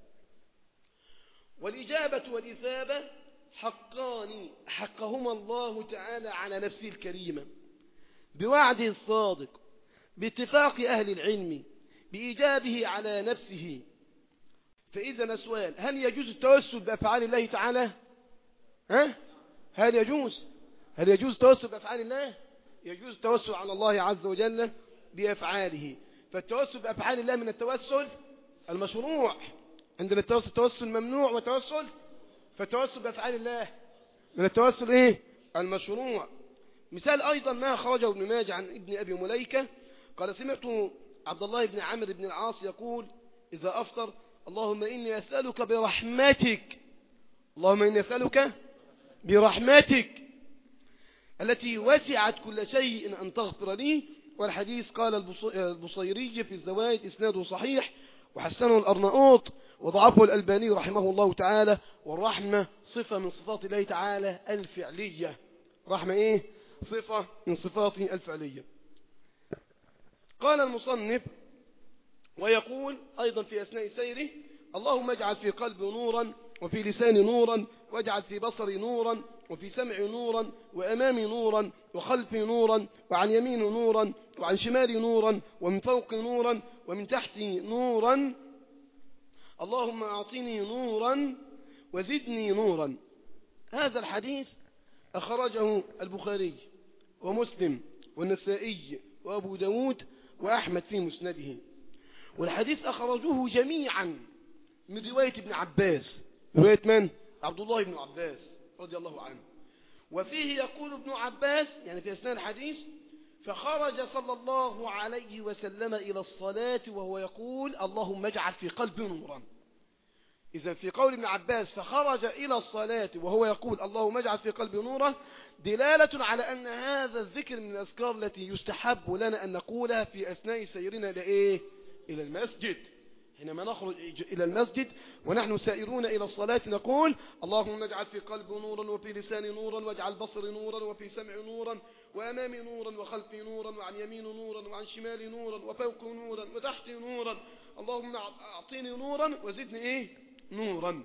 والإجابة والإثابة حقان حقهما الله تعالى على نفسه الكريمة بوعده الصادق باتفاق أهل العلم بإيجابه على نفسه. فإذا سؤال: هل يجوز التوسل بأفعال الله تعالى؟ ها؟ هل يجوز؟ هل يجوز التوسل بأفعال الله؟ يجوز التوسل على الله عز وجل بأفعاله. فالتوسل بأفعال الله من التوسل المشروع. عندنا التوسل توسل ممنوع وتوسل، فالتوسل بأفعال الله من التوسل إيه؟ المشروع. مثال أيضا ما خرجه ابن ماجه عن ابن أبي مليكة قال: سمعت عبد الله بن عمرو بن العاص يقول إذا أفطر: اللهم إني أسألك برحمتك، اللهم إني أسألك برحمتك التي وسعت كل شيء أن تغفر لي. والحديث قال البصيري في الزوائد إسناده صحيح، وحسنه الأرناؤوط، وضعفه الألباني رحمه الله تعالى. والرحمة صفة من صفات الله تعالى الفعلية. رحمة إيه؟ صفة من صفاته الفعلية. قال المصنف ويقول أيضا في أثناء سيره: اللهم اجعل في قلبي نورا، وفي لساني نورا، واجعل في بصري نورا، وفي سمعي نورا، وأمامي نورا، وخلفي نورا، وعن يميني نورا، وعن شمالي نورا، ومن فوقي نورا، ومن تحتي نورا. اللهم أعطني نورا وزدني نورا. هذا الحديث أخرجه البخاري ومسلم والنسائي وأبو داود وأحمد في مسنده. والحديث أخرجوه جميعا من رواية ابن عباس. رواية من؟ عبد الله بن عباس رضي الله عنه. وفيه يقول ابن عباس يعني في أثناء الحديث: فخرج صلى الله عليه وسلم إلى الصلاة وهو يقول: اللهم اجعل في قلبي نورا. إذن في قول ابن عباس فخرج إلى الصلاة وهو يقول: اللهم اجعل في قلبي نورا، دلالة على أن هذا الذكر من الأذكار التي يستحب لنا أن نقولها في أثناء سيرنا لإيه؟ إلى المسجد. حينما نخرج إلى المسجد ونحن سائرون إلى الصلاة نقول: اللهم اجعل في قلبي نورا، وفي لساني نورا، واجعل بصري نورا، وفي سمعي نورا، وأمامي نورا، وخلفي نورا، وعن يميني نورا، وعن شمالي نورا، وفوقي نورا، وتحتي نورا. اللهم أعطيني نورا وزدني إيه؟ نورا.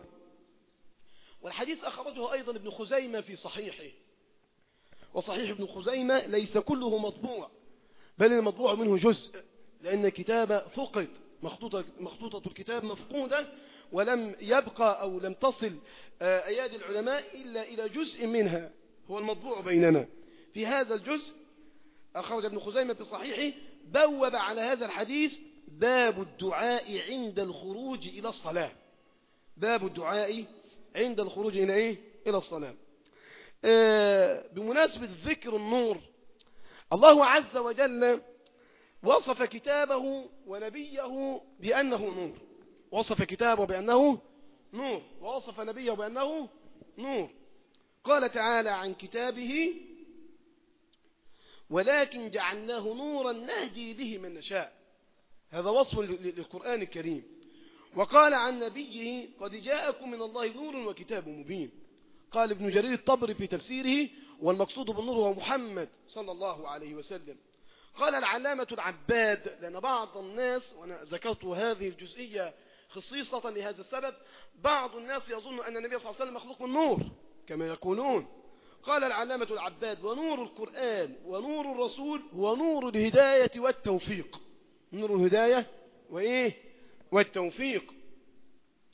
والحديث أخرجه أيضا ابن خزيمة في صحيحه. وصحيح ابن خزيمة ليس كله مطبوع، بل المطبوع منه جزء، لأن كتاب فقد، مخطوطة, مخطوطة الكتاب مفقودة، ولم يبقى أو لم تصل أيادي العلماء إلا إلى جزء منها هو المطبوع بيننا. في هذا الجزء أخرج ابن خزيمة في صحيحه بوب على هذا الحديث: باب الدعاء عند الخروج إلى الصلاة. باب الدعاء عند الخروج إلى إيه؟ إلى الصلاة. آه بمناسبة ذكر النور، الله عز وجل وصف كتابه ونبيه بأنه نور. وصف كتابه بأنه نور، ووصف نبيه بأنه نور. قال تعالى عن كتابه: ولكن جعلناه نورا نهدي به من نشاء. هذا وصف للقرآن الكريم. وقال عن نبيه: قد جاءكم من الله نور وكتاب مبين. قال ابن جرير الطبري في تفسيره: والمقصود بالنور هو محمد صلى الله عليه وسلم. قال العلامة العباد، لأن بعض الناس، وأنا ذكرت هذه الجزئية خصيصة لهذا السبب، بعض الناس يظن أن النبي صلى الله عليه وسلم مخلوق من نور كما يقولون. قال العلامة العباد: ونور القرآن ونور الرسول ونور الهداية والتوفيق. نور الهداية وإيه؟ والتوفيق.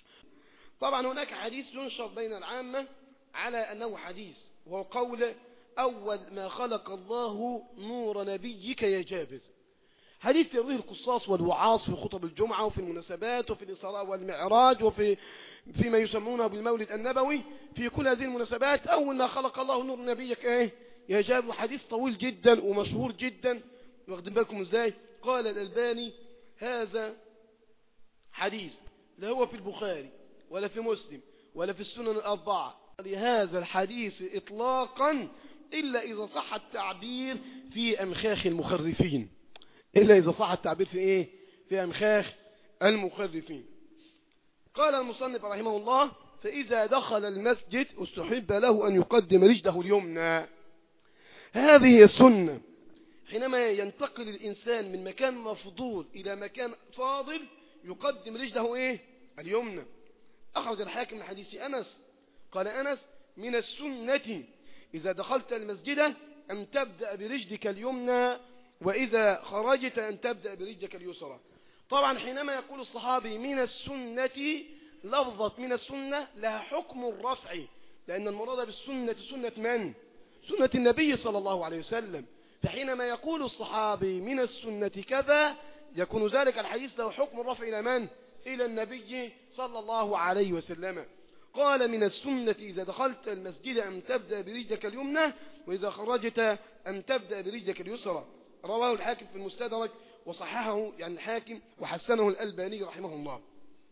طبعا هناك حديث ينشر بين العامة على أنه حديث، وهو قول أول ما خلق الله نور نبيك يا جابر. حديث يرويه القصاص والوعاظ في خطب الجمعة وفي المناسبات وفي الإسراء والمعراج وفي فيما يسمونه بالمولد النبوي. في كل هذه المناسبات أول ما خلق الله نور نبيك إيه يا جابر. حديث طويل جدا ومشهور جدا، واخدين بالكم إزاي؟ قال الألباني هذا حديث لا هو في البخاري ولا في مسلم ولا في السنن الأربعة لهذا الحديث إطلاقا إلا إذا صح التعبير في أمخاخ المخرفين، إلا إذا صح التعبير في إيه؟ في أمخاخ المخرفين. قال المصنف رحمه الله فإذا دخل المسجد استحب له أن يقدم رجله اليمنى. هذه هي السنة. حينما ينتقل الإنسان من مكان مفضول إلى مكان فاضل يقدم رجله إيه؟ اليمنى. أخرج الحاكم من حديث أنس قال أنس من السنة إذا دخلت المسجد أن تبدأ برجلك اليمنى وإذا خرجت أن تبدأ برجلك اليسرى. طبعا حينما يقول الصحابي من السنة لفظة من السنة لها حكم الرفع، لأن المراد بالسنة سنة من؟ سنة النبي صلى الله عليه وسلم. فحينما يقول الصحابي من السنة كذا يكون ذلك الحديث له حكم الرفع إلى من؟ إلى النبي صلى الله عليه وسلم. قال من السنة إذا دخلت المسجد أن تبدأ برجلك اليمنى وإذا خرجت أن تبدأ برجلك اليسرى. رواه الحاكم في المستدرك وصححه يعني الحاكم وحسنه الألباني رحمه الله.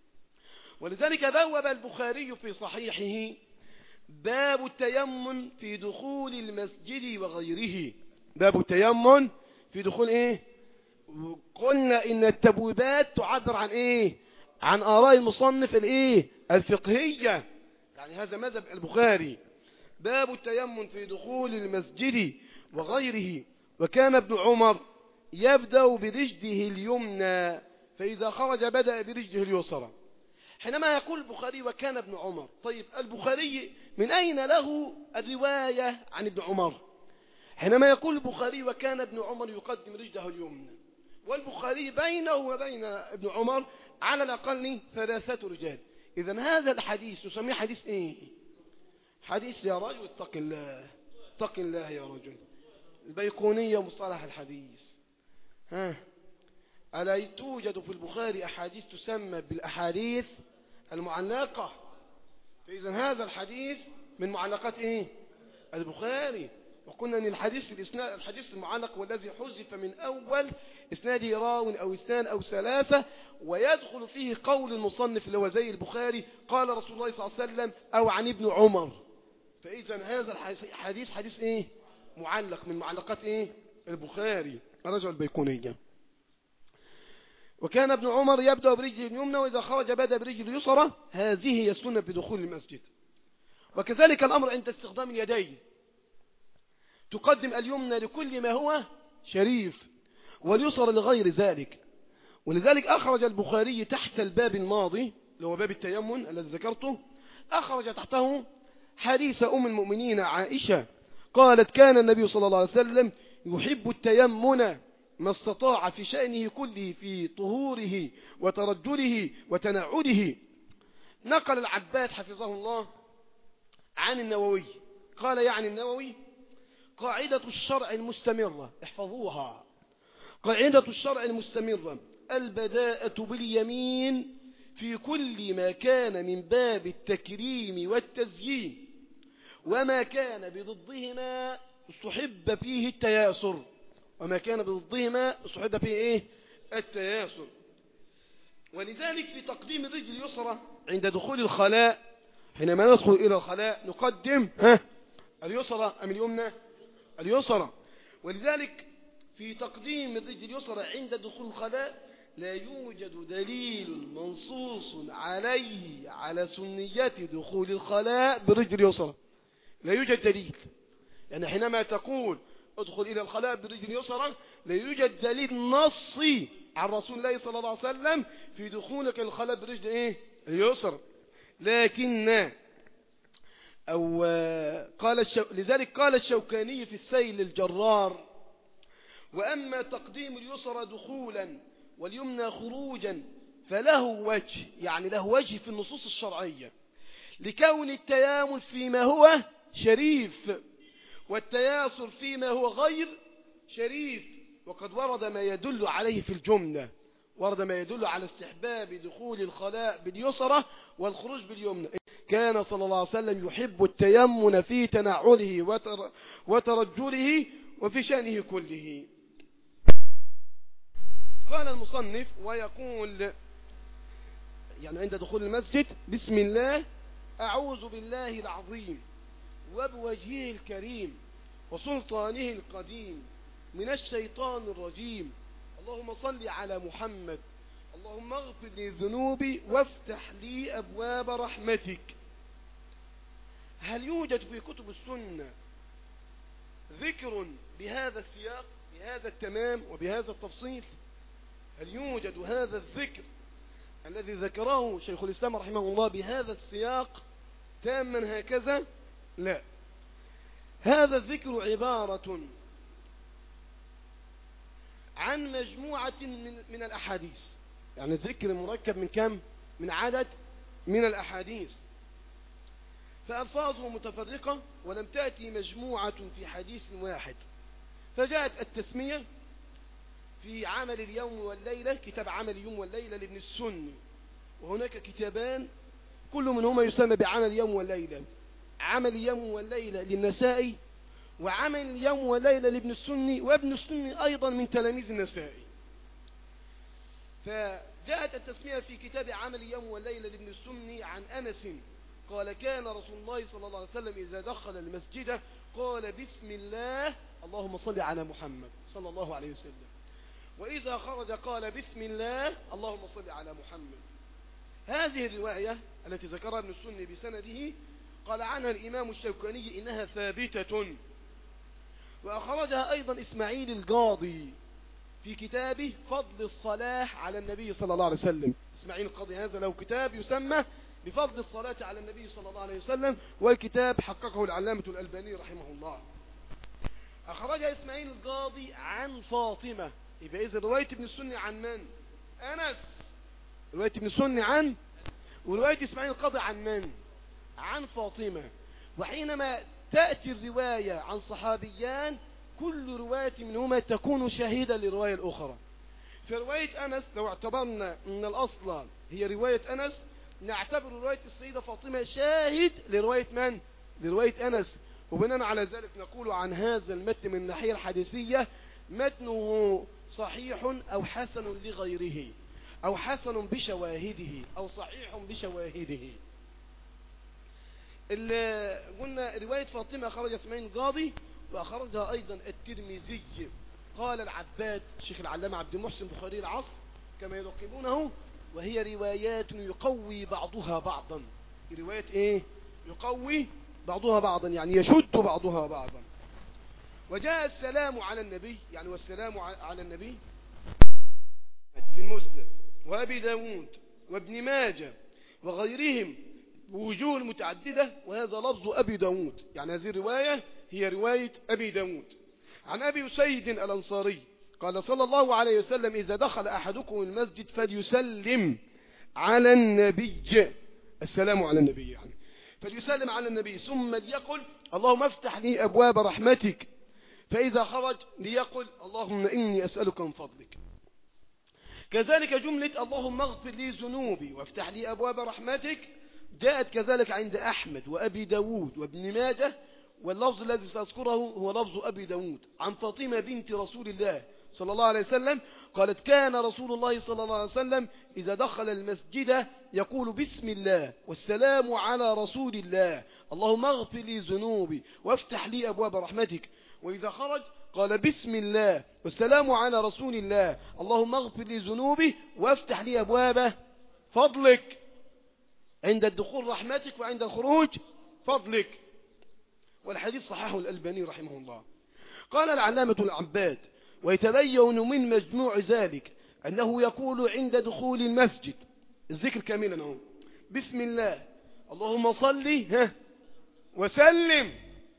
ولذلك بوب البخاري في صحيحه باب التيمم في دخول المسجد وغيره. باب التيمم في دخول إيه؟ قلنا إن التبويبات تعبر عن إيه؟ عن آراء المصنف الإيه؟ الفقهية، يعني هذا مذهب البخاري. باب التيمم في دخول المسجد وغيره. وكان ابن عمر يبدأ برجله اليمنى فإذا خرج بدأ برجله اليسرى. حينما يقول البخاري وكان ابن عمر، طيب البخاري من أين له الرواية عن ابن عمر؟ حينما يقول البخاري وكان ابن عمر يقدم رجله اليمنى، والبخاري بينه وبين ابن عمر على الأقل ثلاثة رجال. إذن هذا الحديث نسميه حديث إيه؟ حديث يا رجل اتق الله، اتق الله يا رجل. البيقونية ومصطلح الحديث. ها ألا توجد في البخاري أحاديث تسمى بالأحاديث المعلقة؟ فإذن هذا الحديث من معلقات إيه؟ البخاري. وقلنا أن الحديث في الإسناد الحديث المعلق والذي حذف من أول إسناده راو أو اثنان أو ثلاثة ويدخل فيه قول المصنف اللي هو زي البخاري قال رسول الله صلى الله عليه وسلم أو عن ابن عمر. فإذا هذا الحديث حديث إيه؟ معلق من معلقات إيه؟ البخاري. رجع البيقونية. وكان ابن عمر يبدأ برجل اليمنى وإذا خرج بدأ برجل اليسرى. هذه هي السنة بدخول المسجد. وكذلك الأمر عند استخدام اليدين، تقدم اليمنى لكل ما هو شريف واليسرى لغير ذلك. ولذلك أخرج البخاري تحت الباب الماضي اللي هو باب التيمم الذي ذكرته، أخرج تحته حديث أم المؤمنين عائشة قالت كان النبي صلى الله عليه وسلم يحب التيمم ما استطاع في شأنه كله في طهوره وترجله وتنعله. نقل العباد حفظه الله عن النووي قال يعني النووي قاعدة الشرع المستمرة، احفظوها، قاعدة الشرع المستمرة البداءة باليمين في كل ما كان من باب التكريم والتزيين، وما كان بضدهما استحب فيه التياسر. وما كان بضدهما استحب فيه ايه؟ التياسر. ولذلك في تقديم الرجل اليسرى عند دخول الخلاء، حينما ندخل إلى الخلاء نقدم ها اليسرى أم اليمنى؟ اليسرى. ولذلك في تقديم الرجل اليسرى عند دخول الخلاء لا يوجد دليل منصوص عليه على سنية دخول الخلاء بالرجل اليسرى، لا يوجد دليل. يعني حينما تقول ادخل إلى الخلاء بالرجل اليسرى لا يوجد دليل نصي عن رسول الله صلى الله عليه وسلم في دخولك الخلاء بالرجل ايه؟ اليسرى. لكن أو قال الشو... لذلك قال الشوكاني في السيل الجرار وأما تقديم اليسرى دخولا واليمنى خروجا فله وجه، يعني له وجه في النصوص الشرعية لكون التيامن فيما هو شريف والتياسر فيما هو غير شريف. وقد ورد ما يدل عليه في الجملة، ورد ما يدل على استحباب دخول الخلاء باليسرى والخروج باليمنى. كان صلى الله عليه وسلم يحب التيمن في تنعله وتر وترجله وفي شأنه كله. قال المصنف ويقول يعني عند دخول المسجد: بسم الله، أعوذ بالله العظيم وبوجهه الكريم وسلطانه القديم من الشيطان الرجيم، اللهم صل على محمد، اللهم اغفر لي ذنوبي وافتح لي أبواب رحمتك. هل يوجد في كتب السنة ذكر بهذا السياق، بهذا التمام وبهذا التفصيل؟ هل يوجد هذا الذكر الذي ذكره شيخ الإسلام رحمه الله بهذا السياق تاما هكذا؟ لا، هذا الذكر عبارة عن مجموعة من, من الأحاديث. يعني الذكر مركب من كم؟ من عدد من الأحاديث، فألفاظه متفرقة ولم تأتي مجموعة في حديث واحد. فجاءت التسمية في عمل اليوم والليلة، كتاب عمل اليوم والليلة لابن السني، وهناك كتابان كل منهما يسمى بعمل اليوم والليلة: عمل اليوم والليلة للنسائي، وعمل اليوم والليلة لابن السني، وابن السني أيضا من تلاميذ النسائي. فجاءت التسمية في كتاب عمل اليوم والليلة لابن السني عن أنس قال: كان رسول الله صلى الله عليه وسلم إذا دخل المسجد قال: بسم الله، اللهم صل على محمد صلى الله عليه وسلم. وإذا خرج قال: بسم الله، اللهم صل على محمد. هذه الرواية التي ذكرها ابن السني بسنده قال عنها الإمام الشوكاني إنها ثابتة، وأخرجها أيضا إسماعيل القاضي في كتابه فضل الصلاة على النبي صلى الله عليه وسلم. إسماعيل القاضي هذا له كتاب يسمى بفضل الصلاة على النبي صلى الله عليه وسلم، والكتاب حققه العلامة الألباني رحمه الله. أخرجها إسماعيل القاضي عن فاطمة. يبقى إذا رواية ابن السني عن من؟ أنس. رواية ابن السني عن، ورواية إسماعيل القاضي عن من؟ عن فاطمة. وحينما تأتي الرواية عن صحابيان كل رواية منهما تكون شاهدة لرواية الأخرى. في رواية أنس لو اعتبرنا أن الأصل هي رواية أنس، نعتبر رواية السيدة فاطمة شاهد لرواية من؟ لرواية أنس. وبناء على ذلك نقول عن هذا المتن من الناحية الحديثية متنه صحيح أو حسن لغيره، أو حسن بشواهده، أو صحيح بشواهده. اللي قلنا رواية فاطمة أخرج إسماعيل القاضي، وأخرجها أيضا الترمذي. قال العباد الشيخ العلامة عبد المحسن بخاري العصر كما يلقبونه: وهي روايات يقوي بعضها بعضا. روايات إيه؟ يقوي بعضها بعضا، يعني يشد بعضها بعضا. وجاء السلام على النبي، يعني والسلام على النبي في المسند وأبي داود وابن ماجه وغيرهم بوجوه متعددة، وهذا لفظ أبي داود، يعني هذه الرواية هي رواية أبي داود. عن أبي سيد الأنصاري قال صلى الله عليه وسلم: إذا دخل أحدكم المسجد فليسلم على النبي، السلام على النبي يعني، فليسلم على النبي ثم ليقل: اللهم افتح لي أبواب رحمتك. فإذا خرج ليقل: اللهم إني أسألك من فضلك. كذلك جملة اللهم اغفر لي ذنوبي وافتح لي أبواب رحمتك جاءت كذلك عند أحمد وأبي داود وابن ماجه، واللفظ الذي سأذكره هو لفظ أبي داود عن فاطمة بنت رسول الله صلى الله عليه وسلم قالت: كان رسول الله صلى الله عليه وسلم إذا دخل المسجد يقول: بسم الله والسلام على رسول الله، اللهم اغفر لي ذنوبي وافتح لي أبواب رحمتك. وإذا خرج قال: بسم الله والسلام على رسول الله، اللهم اغفر لي ذنوبي وافتح لي أبواب فضلك. عند الدخول رحمتك، وعند الخروج فضلك. والحديث صححه الألباني رحمه الله. قال العلامة العباد: ويتبين من مجموع ذلك أنه يقول عند دخول المسجد الذكر كاملا اهو: بسم الله، اللهم صل ها وسلم.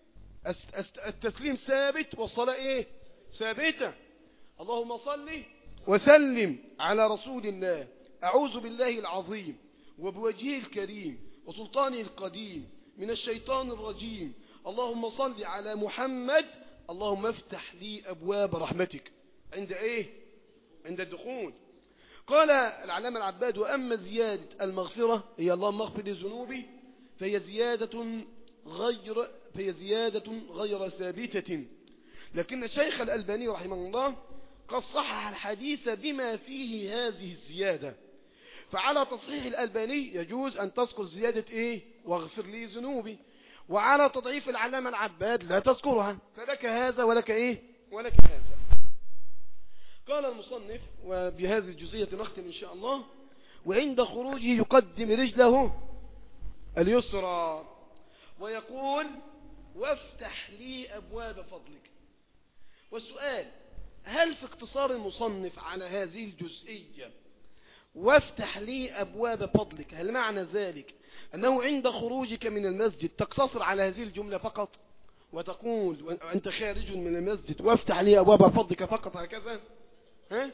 التسليم ثابت والصلاة ايه؟ ثابتة. اللهم صل وسلم على رسول الله، أعوذ بالله العظيم وبوجهه الكريم وسلطانه القديم من الشيطان الرجيم، اللهم صل على محمد اللهم افتح لي أبواب رحمتك عند إيه؟ عند الدخول. قال العلامة العباد وأما زيادة المغفرة هي اللهم اغفر لي ذنوبي فهي زيادة غير فهي زيادة غير ثابتة، لكن الشيخ الألباني رحمه الله قد صحح الحديث بما فيه هذه الزيادة، فعلى تصحيح الألباني يجوز أن تذكر زيادة إيه؟ واغفر لي ذنوبي، وعلى تضعيف العلامة العباد لا تذكرها، فلك هذا ولك إيه؟ ولك هذا. قال المصنف وبهذه الجزئية نختم إن شاء الله: وعند خروجه يقدم رجله اليسرى ويقول وافتح لي أبواب فضلك. والسؤال: هل في اقتصار المصنف على هذه الجزئية وافتح لي أبواب فضلك هل معنى ذلك أنه عند خروجك من المسجد تقتصر على هذه الجملة فقط وتقول وأنت خارج من المسجد وافتح لي أبواب فضلك فقط هكذا؟ ها؟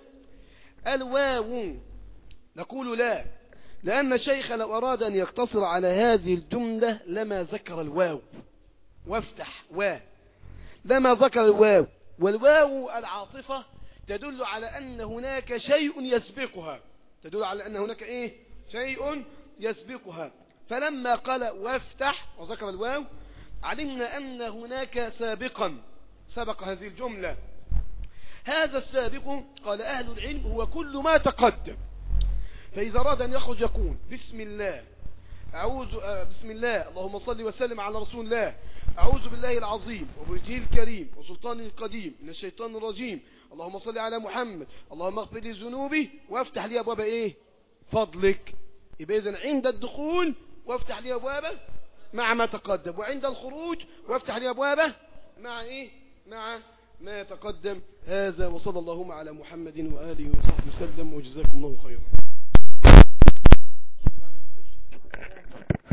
الواو نقول لا، لأن الشيخ لو أراد أن يقتصر على هذه الجملة لما ذكر الواو وافتح و لما ذكر الواو، والواو العاطفة تدل على أن هناك شيء يسبقها، تدل على أن هناك إيه؟ شيء يسبقها، فلما قال وافتح وذكر الواو علمنا أن هناك سابقا سبق هذه الجملة. هذا السابق قال أهل العلم هو كل ما تقدم، فإذا أراد أن يخرج يقول بسم الله أعوذ بسم الله اللهم صل وسلم على رسول الله أعوذ بالله العظيم وبوجهه الكريم وسلطانه القديم من الشيطان الرجيم اللهم صل على محمد اللهم اغفر لي ذنوبي وافتح لي أبواب إيه؟ فضلك. يبقى إذن عند الدخول وافتح لي أبوابه مع ما تقدم، وعند الخروج وافتح لي أبوابه مع إيه؟ مع ما يتقدم. هذا وصلى اللهم على محمد وآله وصحبه وسلم وجزاكم الله خيرا.